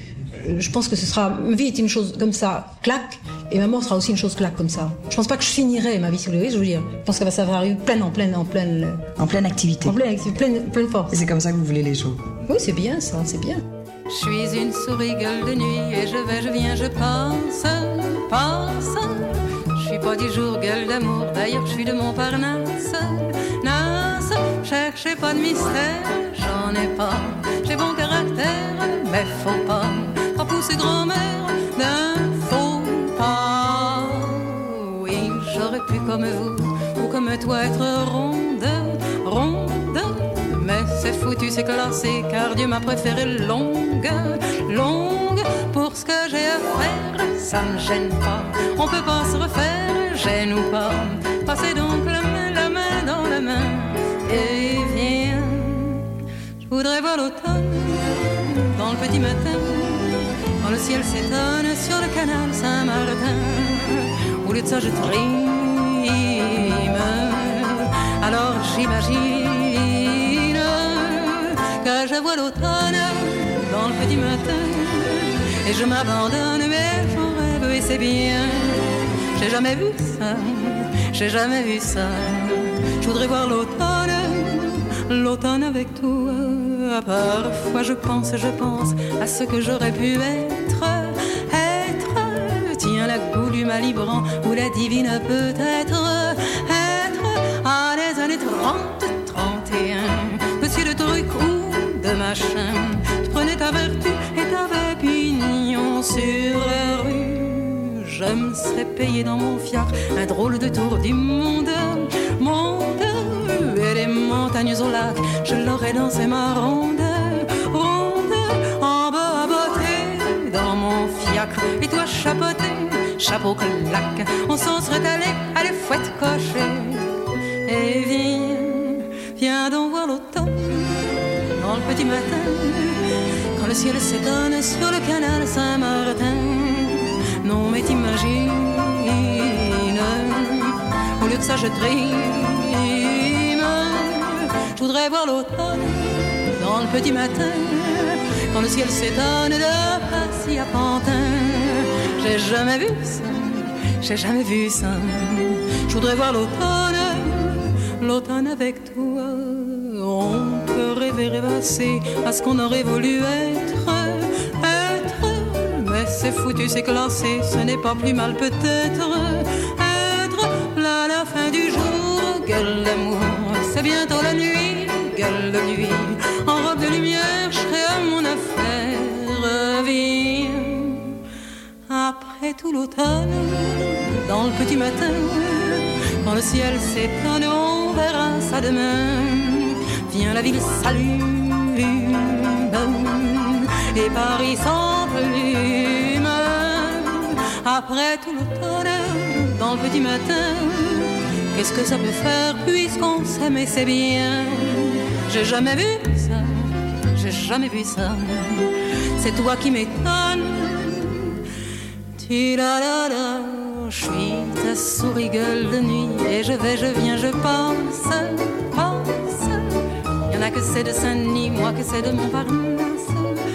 S18: je pense que ma vie est une chose comme ça, clac, et ma mort sera aussi une chose clac comme ça. Je pense pas que je finirai ma vie, si vous voulez, je veux dire. Je pense que ça va arriver en pleine
S17: activité.
S18: En pleine force.
S17: Et c'est comme ça que vous voulez les choses.
S18: Oui, c'est bien ça, c'est bien.
S6: Je suis une souris gueule de nuit et je vais, je viens, je passe. Je suis pas du jour gueule d'amour, d'ailleurs je suis de Montparnasse. Cherchez pas de mystère, j'en ai pas. J'ai bon caractère, mais faut pas pousser grand-mère d'un faux pas. Oui, j'aurais pu comme vous ou comme toi être ronde, mais c'est foutu, c'est classé, car Dieu m'a préféré longue. Pour ce que j'ai à faire, ça me gêne pas. On peut pas se refaire, gêne ou pas. Passez donc la main dans la main. Et viens, je voudrais voir l'automne dans le petit matin, quand le ciel s'étonne sur le canal Saint-Martin. Au lieu de ça je trime, alors j'imagine que je vois l'automne dans le petit matin. Et je m'abandonne mais j'en rêve et c'est bien. J'ai jamais vu ça. Je voudrais voir l'automne avec toi. Parfois je pense à ce que j'aurais pu être. Tiens, la goulue m'a librant ou la divine peut-être. Être à les années 30, 31. Monsieur de truc ou de machin. Tu prenais ta vertu et t'avais pignon sur la rue. Je me serais payé dans mon fiacre un drôle de tour du monde. Et les montagnes au lac, je l'aurais dansé ma ronde. En bas à botter dans mon fiacre. Et toi chapeau clac. On s'en serait allé à les fouettes cochées. Et viens donc voir l'automne dans le petit matin, quand le ciel s'étonne sur le canal Saint-Martin. Non mais t'imagines, au lieu de ça je trime. Je voudrais voir l'automne dans le petit matin, quand le ciel s'étonne de Passy à Pantin. J'ai jamais vu ça. Je voudrais voir l'automne avec toi. On peut rêver à ce qu'on aurait voulu être. Mais c'est foutu, c'est classé, ce n'est pas plus mal peut-être. Être là à la fin du jour, gueule d'amour. C'est bientôt la nuit, gueule de nuit. En robe de lumière, je serai à mon affaire. Viens, après tout l'automne, dans le petit matin, quand le ciel s'étonne, on verra ça demain. Viens, la ville s'allume et Paris sans plume. Après tout l'automne, dans le petit matin, qu'est-ce que ça peut faire puisqu'on s'aime et c'est bien. J'ai jamais vu ça. C'est toi qui m'étonnes. Ti-la-la-la, je suis ta souris gueule de nuit et je vais, je viens, je passe. Y'en a que c'est de Saint-Denis, moi que c'est de Montparnasse.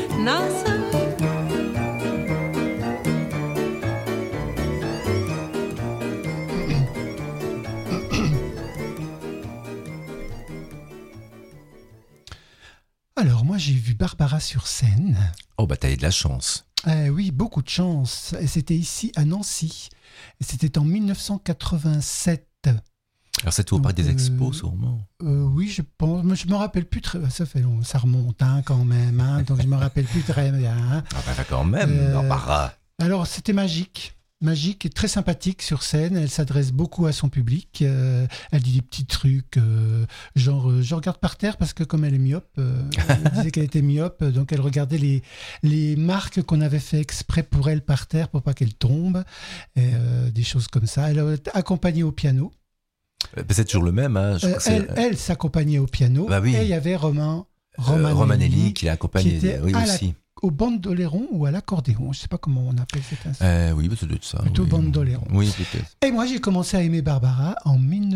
S9: Alors moi j'ai vu Barbara sur scène.
S8: Oh bah t'as eu de la chance.
S9: Oui, beaucoup de chance. Et c'était ici à Nancy. Et c'était en 1987.
S8: Alors c'est au Parc des Expos sûrement.
S9: Oui, je pense. Mais je me rappelle plus très. Ça fait long. Ça remonte quand même. Donc je me rappelle plus très bien.
S8: Ah bah quand même, Barbara.
S9: Alors c'était magique et très sympathique sur scène. Elle s'adresse beaucoup à son public. Elle dit des petits trucs, genre je regarde par terre parce que comme elle est myope, elle disait qu'elle était myope, donc elle regardait les marques qu'on avait fait exprès pour elle par terre pour pas qu'elle tombe, des choses comme ça. Elle est accompagnée au piano.
S8: C'est toujours le même. Hein,
S9: elle s'accompagnait au piano.
S8: Bah oui.
S9: Et il y avait Romanelli
S8: qui l'a accompagné, oui, aussi.
S9: au bandoléron ou à l'accordéon. Je ne sais pas comment on appelle cet instrument.
S8: Oui, ça doit être ça.
S9: Plutôt bandoléron.
S8: Oui, peut-être.
S9: Et moi, j'ai commencé à aimer Barbara en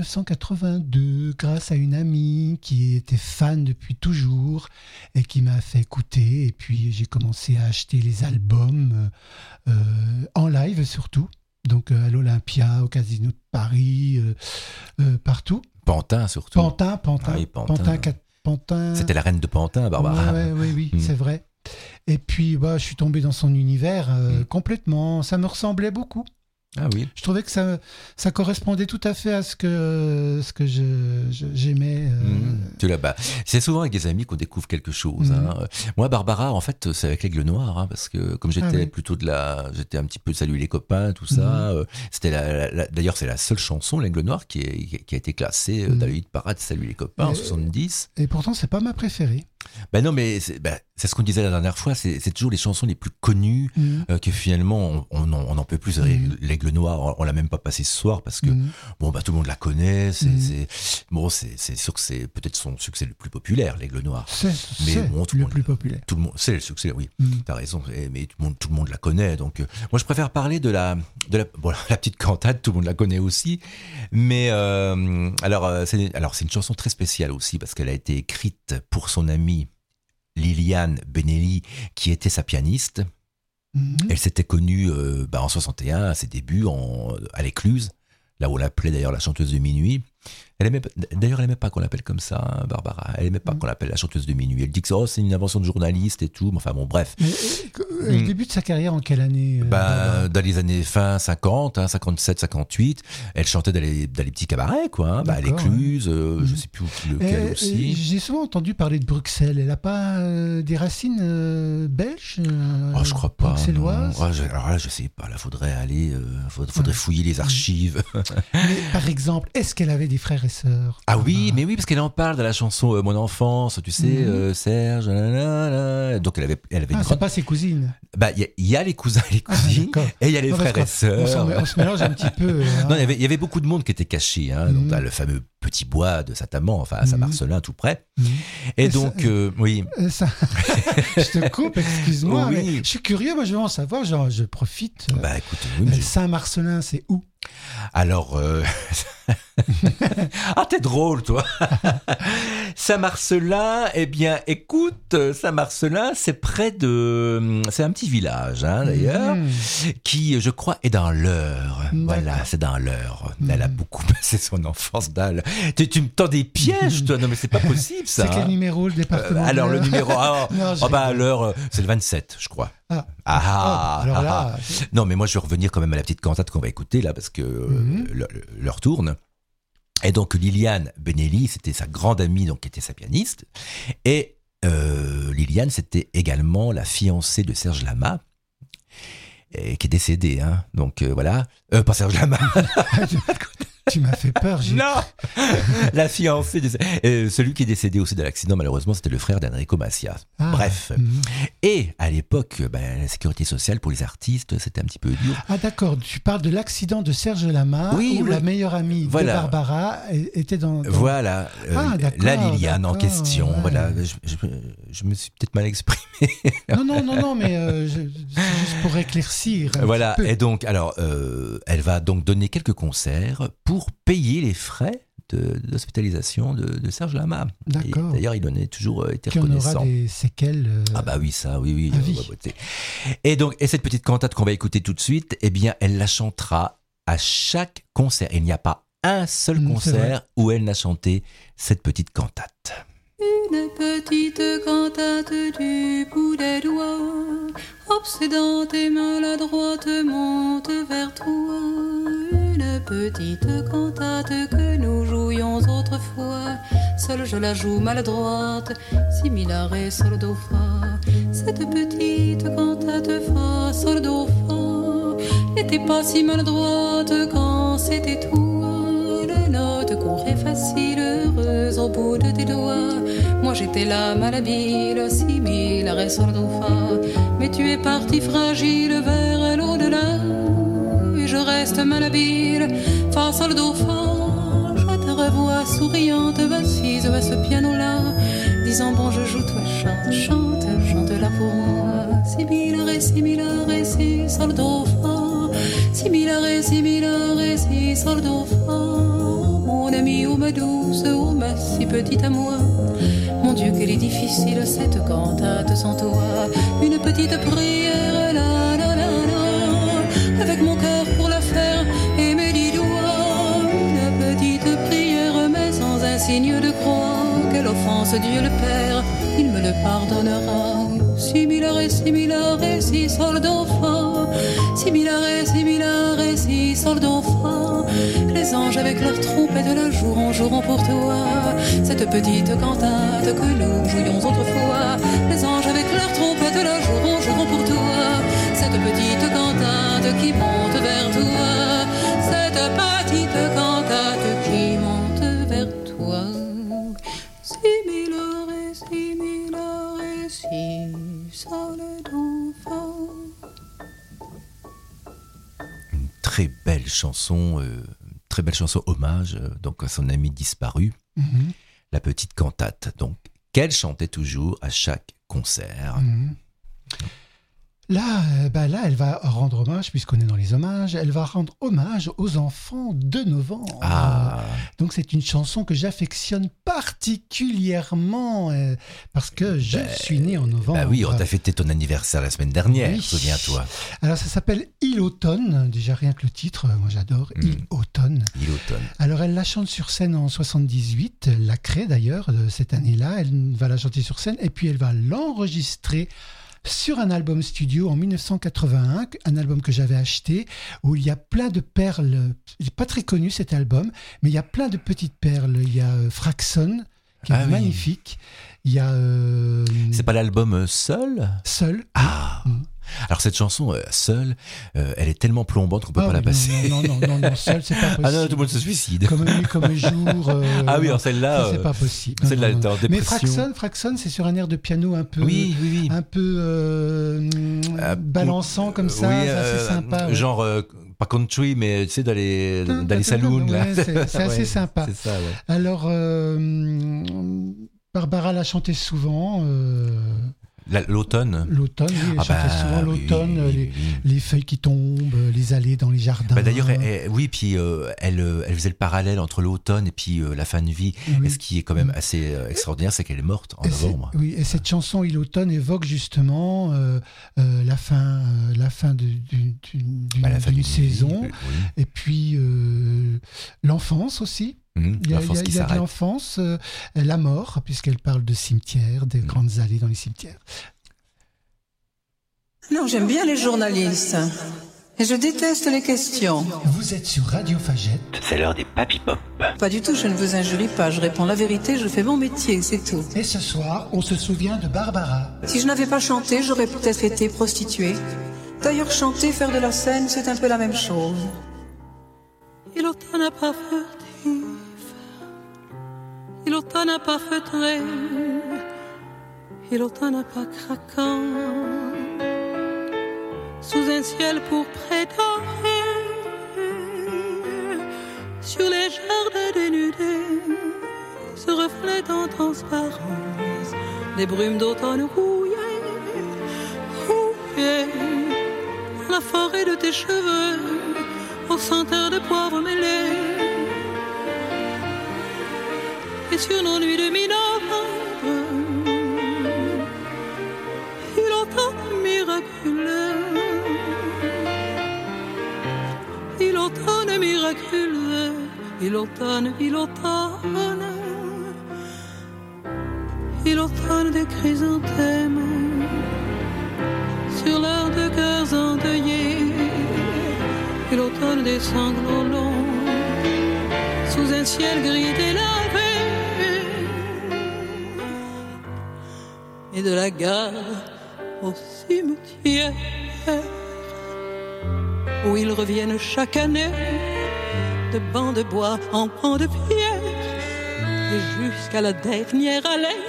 S9: 1982 grâce à une amie qui était fan depuis toujours et qui m'a fait écouter. Et puis, j'ai commencé à acheter les albums en live surtout. Donc, à l'Olympia, au Casino de Paris, partout.
S8: Pantin, surtout.
S9: Pantin.
S8: Ah oui,
S9: Pantin.
S8: C'était la reine de Pantin, Barbara.
S9: Oui, c'est vrai. Et puis, je suis tombé dans son univers complètement. Ça me ressemblait beaucoup.
S8: Ah oui.
S9: Je trouvais que ça correspondait tout à fait à ce que j'aimais.
S8: C'est souvent avec des amis qu'on découvre quelque chose. Hein. Moi, Barbara, en fait, c'est avec l'Aigle Noir, hein, parce que comme j'étais plutôt j'étais un petit peu de Salut les copains, tout ça. C'était d'ailleurs, c'est la seule chanson, l'Aigle Noir, qui a été classée dans le hit parade Salut les copains en 70.
S9: Et pourtant, c'est pas ma préférée.
S8: Non, mais c'est ce qu'on disait la dernière fois, c'est toujours les chansons les plus connues que finalement on n'en peut plus. L'Aigle Noir, on l'a même pas passé ce soir parce que tout le monde la connaît. C'est sûr que c'est peut-être son succès le plus populaire, l'Aigle Noir.
S9: C'est le plus populaire.
S8: Tout le monde, c'est le succès, oui. T'as raison. Mais tout le monde la connaît. Donc moi, je préfère parler de la petite cantate. Tout le monde la connaît aussi. Mais c'est une chanson très spéciale aussi parce qu'elle a été écrite pour son amie Liliane Benelli, qui était sa pianiste. Elle s'était connue en 61, à ses débuts, à l'Écluse, là où on l'appelait d'ailleurs la chanteuse de minuit. Elle aimait pas qu'on l'appelle comme ça, hein, Barbara. Elle aimait pas qu'on l'appelle la chanteuse de minuit. Elle dit que c'est une invention de journaliste et tout. Enfin bon, bref.
S9: Elle débute sa carrière en quelle année
S8: dans les années fin 50, 57, 58. Elle chantait dans les petits cabarets, quoi. À l'Écluse, je sais plus lequel aussi.
S9: J'ai souvent entendu parler de Bruxelles. Elle a pas des racines belges
S8: je crois pas.
S9: Bruxelloises.
S8: Alors là, je sais pas. Là, faudrait aller, faudrait fouiller les archives.
S9: Mais par exemple, est-ce qu'elle avait des frères et sœurs?
S8: Ah oui, mais oui, parce qu'elle en parle dans la chanson Mon enfance, tu sais, Serge, donc elle avait une grande...
S9: c'est pas ses cousines.
S8: Il y a les cousins et les cousines, et il y a les frères et sœurs.
S9: On se mélange un petit peu.
S8: Non, il y avait beaucoup de monde qui était caché, donc dans le fameux petit bois de Saint-Amand, enfin à Saint-Marcelin, tout près. Et donc, oui.
S9: Je te coupe, excuse-moi, mais je suis curieux, moi je veux en savoir, je profite.
S8: Écoute, oui,
S9: Saint-Marcelin, c'est où?
S8: Alors, t'es drôle, toi. Saint-Marcelin, écoute, Saint-Marcelin, c'est c'est un petit village, d'ailleurs, qui, je crois, est dans l'Eure. Voilà, c'est dans l'Eure. Elle a beaucoup passé son enfance dans l'Eure. Tu me tends des pièges, toi. Non, mais c'est pas possible, ça.
S9: C'est quel numéro, le département?
S8: Alors, le numéro, à l'Eure, c'est le 27, je crois.
S9: Alors là...
S8: Non, mais moi, je vais revenir quand même à la petite cantate qu'on va écouter, là, parce que l'heure tourne. Et donc, Liliane Benelli, c'était sa grande amie, donc, qui était sa pianiste. Et Liliane, c'était également la fiancée de Serge Lama, qui est décédée. Donc, voilà. Pas Serge Lama.
S9: Tu m'as fait peur,
S8: Non. La fiancée de... celui qui est décédé aussi de l'accident, malheureusement, c'était le frère d'Enrico Macias. Bref. Et à l'époque, la sécurité sociale pour les artistes, c'était un petit peu dur.
S9: Ah d'accord, tu parles de l'accident de Serge Lama, où la meilleure amie de Barbara était dans...
S8: Voilà, la Liliane en question. Ouais. Voilà, je me suis peut-être mal exprimé.
S9: Non, mais c'est juste pour éclaircir.
S8: Voilà, et donc, alors, elle va donc donner quelques concerts pour payer les frais d'hospitalisation de Serge Lama.
S9: D'accord.
S8: Et d'ailleurs, il en est toujours été reconnaissant.
S9: On aura des séquelles.
S8: Oui, ça, oui. Et donc, cette petite cantate qu'on va écouter tout de suite, elle la chantera à chaque concert. Il n'y a pas un seul concert où elle n'a chanté cette petite cantate.
S6: Une petite cantate du bout des doigts, obsédante et maladroite, monte vers toi. Une petite cantate que nous jouions autrefois, seule je la joue maladroite, si mi la ré sol do fa. Cette petite cantate fa sol do fa n'était pas si maladroite quand c'était toi. Les notes couraient faciles, heureuses au bout de tes doigts. Moi j'étais là malhabile, si mi la ré sol do fa. Mais tu es parti fragile vers l'au-delà, et je reste malhabile, fa sol do fa. Je te revois souriante, assise à ce piano-là, disant bon je joue, toi chante, chante, chante là pour moi. si mi la ré si sol do fa, si mi la ré si sol do fa. Mon ami, ô ma douce, ô ma si petite à moi. Mon Dieu, qu'elle est difficile cette cantate sans toi. Une petite prière, la la la la, avec mon cœur pour la faire et mes 10 doigts. Une petite prière, mais sans un signe de croix. Quelle offense Dieu le Père, il me le pardonnera. Si mi la ré si sol do fa, si mi la ré si sol do fa. Les anges avec leur trompette la joueront pour toi cette petite cantate que nous jouions autrefois. Les anges avec leur trompette la joueront pour toi cette petite cantate qui monte vers toi, cette petite cantate qui monte vers toi. Si mi la ré si sol do fa.
S8: Une très belle chanson hommage donc à son ami disparu, la petite cantate, donc qu'elle chantait toujours à chaque concert.
S9: Là, elle va rendre hommage, puisqu'on est dans les hommages, elle va rendre hommage aux enfants de novembre. Donc c'est une chanson que j'affectionne particulièrement, parce que je suis né en novembre.
S8: Oui, on t'a fêté ton anniversaire la semaine dernière, souviens-toi.
S9: Alors ça s'appelle Il automne, déjà rien que le titre, moi j'adore, Il automne.
S8: Il automne.
S9: Alors elle la chante sur scène en 78, elle la crée d'ailleurs cette année-là, elle va la chanter sur scène, et puis elle va l'enregistrer sur un album studio en 1981, un album que j'avais acheté, où il y a plein de perles. Il n'est pas très connu cet album, mais il y a plein de petites perles. Il y a Fraxon, qui est magnifique. Il y a...
S8: C'est pas l'album Seul ?
S9: Seul.
S8: Alors cette chanson, Seul, elle est tellement plombante qu'on peut pas la passer.
S9: Non, Seul, c'est pas possible.
S8: Non, tout le monde se suicide.
S9: Comme nuit, comme jour.
S8: Alors celle-là,
S9: c'est pas possible.
S8: Celle-là, elle est en dépression.
S9: Mais Fraxon, c'est sur un air de piano un peu, un peu balançant comme ça. C'est sympa.
S8: Genre pas country, mais tu sais dans les saloons là.
S9: C'est assez sympa.
S8: C'est ça. Ouais.
S9: Alors Barbara l'a chanté souvent.
S8: L'automne.
S9: L'automne, oui, elle chantait souvent l'automne, les feuilles qui tombent, les allées dans les jardins.
S8: D'ailleurs, puis elle faisait le parallèle entre l'automne et puis la fin de vie. Et ce qui est quand même assez extraordinaire, c'est qu'elle est morte en novembre.
S9: Oui, et cette chanson Il automne évoque justement la fin d'une saison, et puis l'enfance aussi. Il y a de l'enfance, la mort, puisqu'elle parle de cimetières, des grandes allées dans les cimetières.
S14: Non, j'aime bien les journalistes. Et je déteste les questions.
S3: Vous êtes sur Radio Fagette.
S1: C'est l'heure des Papy Pop.
S14: Pas du tout, je ne vous injurie pas. Je réponds la vérité, je fais mon métier, c'est tout.
S3: Et ce soir, on se souvient de Barbara.
S14: Si je n'avais pas chanté, j'aurais peut-être été prostituée. D'ailleurs, chanter, faire de la scène, c'est un peu la même chose.
S6: Il automne n'a pas furtif, il automne n'a pas feutré, il automne n'a pas craquant. Sous un ciel pourpré doré, sur les jardins dénudés, se reflètent en transparence des brumes d'automne rouillées, dans la forêt de tes cheveux, aux senteurs de poivre mêlées. Et sur nos nuits de mi-novembre, il automne miraculeux. Il automne miraculeux, il automne, il automne, il automne des chrysanthèmes sur l'heure de cœurs endeuillés, il automne des sanglots longs sous un ciel gris délavé, et de la gare au cimetière, où ils reviennent chaque année, de bancs de bois en pans de pierre, et jusqu'à la dernière allée,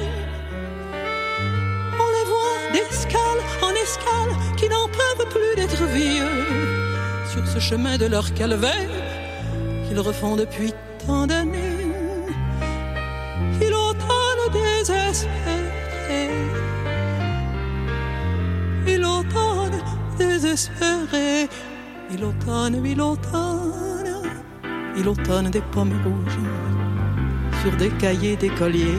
S6: on les voit d'escale en escale, qui n'en peuvent plus d'être vieux, sur ce chemin de leur calvaire, qu'ils refont depuis tant d'années. Il automne désespéré, il automne
S14: désespéré. Et l'automne, des pommes rouges sur des cahiers d'écoliers.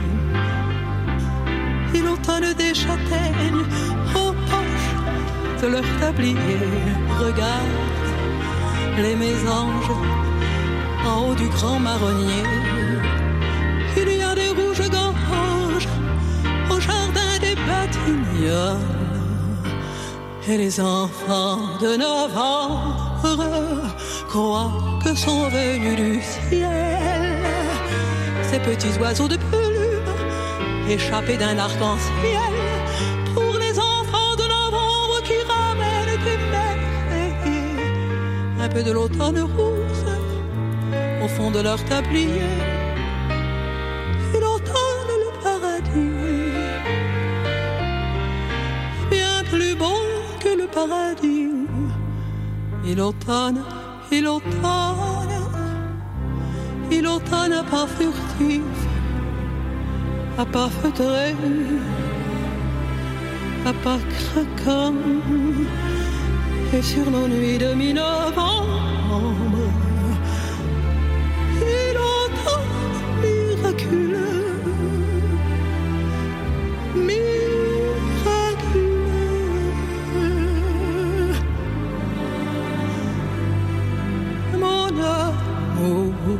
S14: Et l'automne des châtaignes aux poches de leur tablier. Regarde les mésanges en haut du grand marronnier. Il y a des rouges-gorges au jardin des Batignolles. Et les enfants de novembre croient que sont venus du ciel ces petits oiseaux de peluche échappés d'un arc-en-ciel. Pour les enfants de novembre qui ramènent des merveilles, un peu de l'automne rouge au fond de leur tablier. Et l'automne, le paradis, bien plus beau que le paradis. Et l'automne, à pas furtif, à pas feutré, à pas craquant. Et sur nos nuits de mi-novembre, il entend miraculeux, mon amour.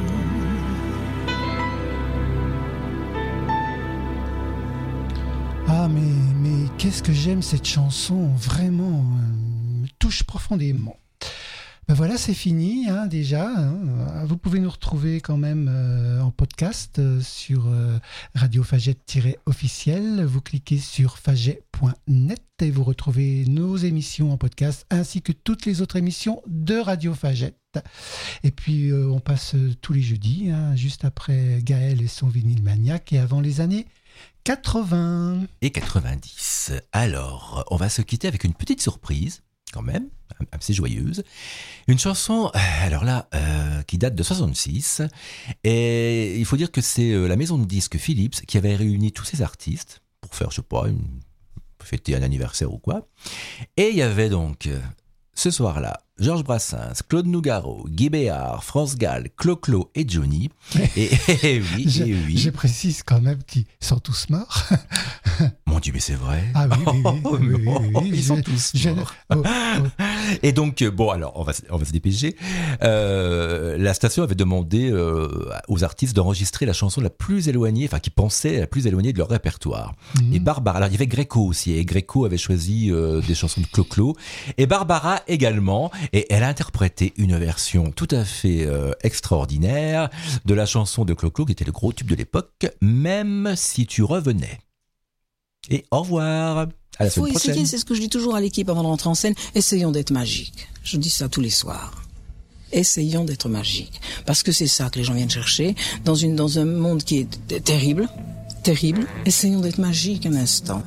S9: Ah, mais qu'est-ce que j'aime cette chanson, vraiment, me touche profondément. Ben voilà, c'est fini déjà. Vous pouvez nous retrouver quand même en podcast sur Radio Fagette-officiel. Vous cliquez sur faget.net et vous retrouvez nos émissions en podcast ainsi que toutes les autres émissions de Radio Fagette. Et puis on passe tous les jeudis, juste après Gaël et son vinyle maniaque et avant les années 80
S8: et 90. Alors, on va se quitter avec une petite surprise, quand même, assez joyeuse. Une chanson, alors là, qui date de 66. Et il faut dire que c'est la maison de disques Philips qui avait réuni tous ces artistes pour faire, je sais pas, fêter un anniversaire ou quoi. Et il y avait donc, ce soir-là, Georges Brassens, Claude Nougaro, Guy Béard, France Gall, Clo-Clo et Johnny. Et oui.
S9: Je précise quand même qu'ils sont tous morts.
S8: Mon Dieu, mais c'est vrai.
S9: Ah oui.
S8: Ils sont tous morts. Et donc, bon, alors, on va se dépêcher. La station avait demandé aux artistes d'enregistrer la chanson la plus éloignée, enfin, qui pensaient la plus éloignée de leur répertoire. Et Barbara, alors il y avait Gréco aussi, et Gréco avait choisi des chansons de Clo-Clo, et Barbara également. Et elle a interprété une version tout à fait extraordinaire de la chanson de Clo-Clo, qui était le gros tube de l'époque, Même si tu revenais. Et au revoir, à la semaine prochaine.
S12: Essayer, c'est ce que je dis toujours à l'équipe avant de rentrer en scène, essayons d'être magiques. Je dis ça tous les soirs. Essayons d'être magiques. Parce que c'est ça que les gens viennent chercher, dans un monde qui est terrible, essayons d'être magiques un instant.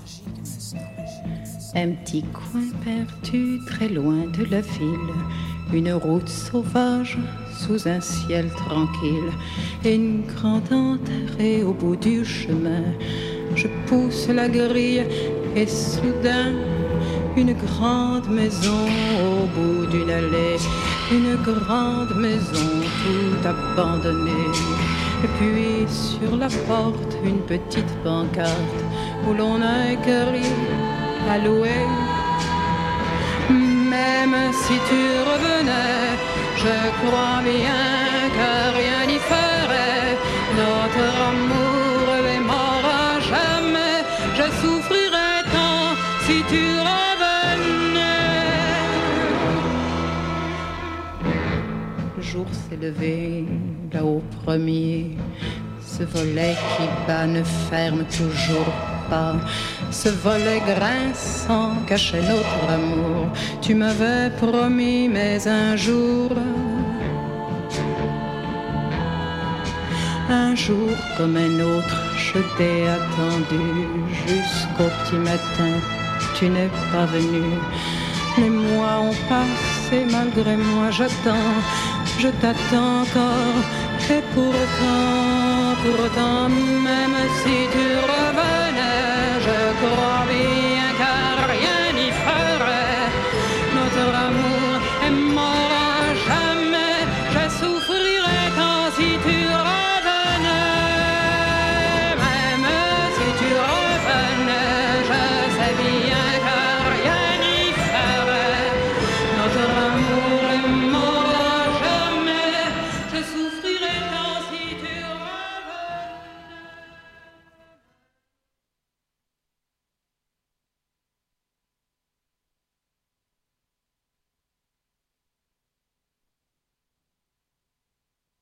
S19: Un petit coin perdu très loin de la ville, une route sauvage sous un ciel tranquille, et une grande enterrée au bout du chemin. Je pousse la grille et soudain, une grande maison au bout d'une allée, une grande maison tout abandonnée. Et puis sur la porte, une petite pancarte où l'on a écrit à louer. Même si tu revenais, je crois bien que rien n'y ferait. Notre amour est mort à jamais. Je souffrirais tant si tu revenais. Le jour s'est levé là au premier. Ce volet qui bat ne ferme toujours pas. Ce volet grinçant cachait notre amour. Tu m'avais promis, mais un jour comme un autre, je t'ai attendu jusqu'au petit matin. Tu n'es pas venu. Les mois ont passé, malgré moi j'attends. Je t'attends encore. Et pourtant, même si tu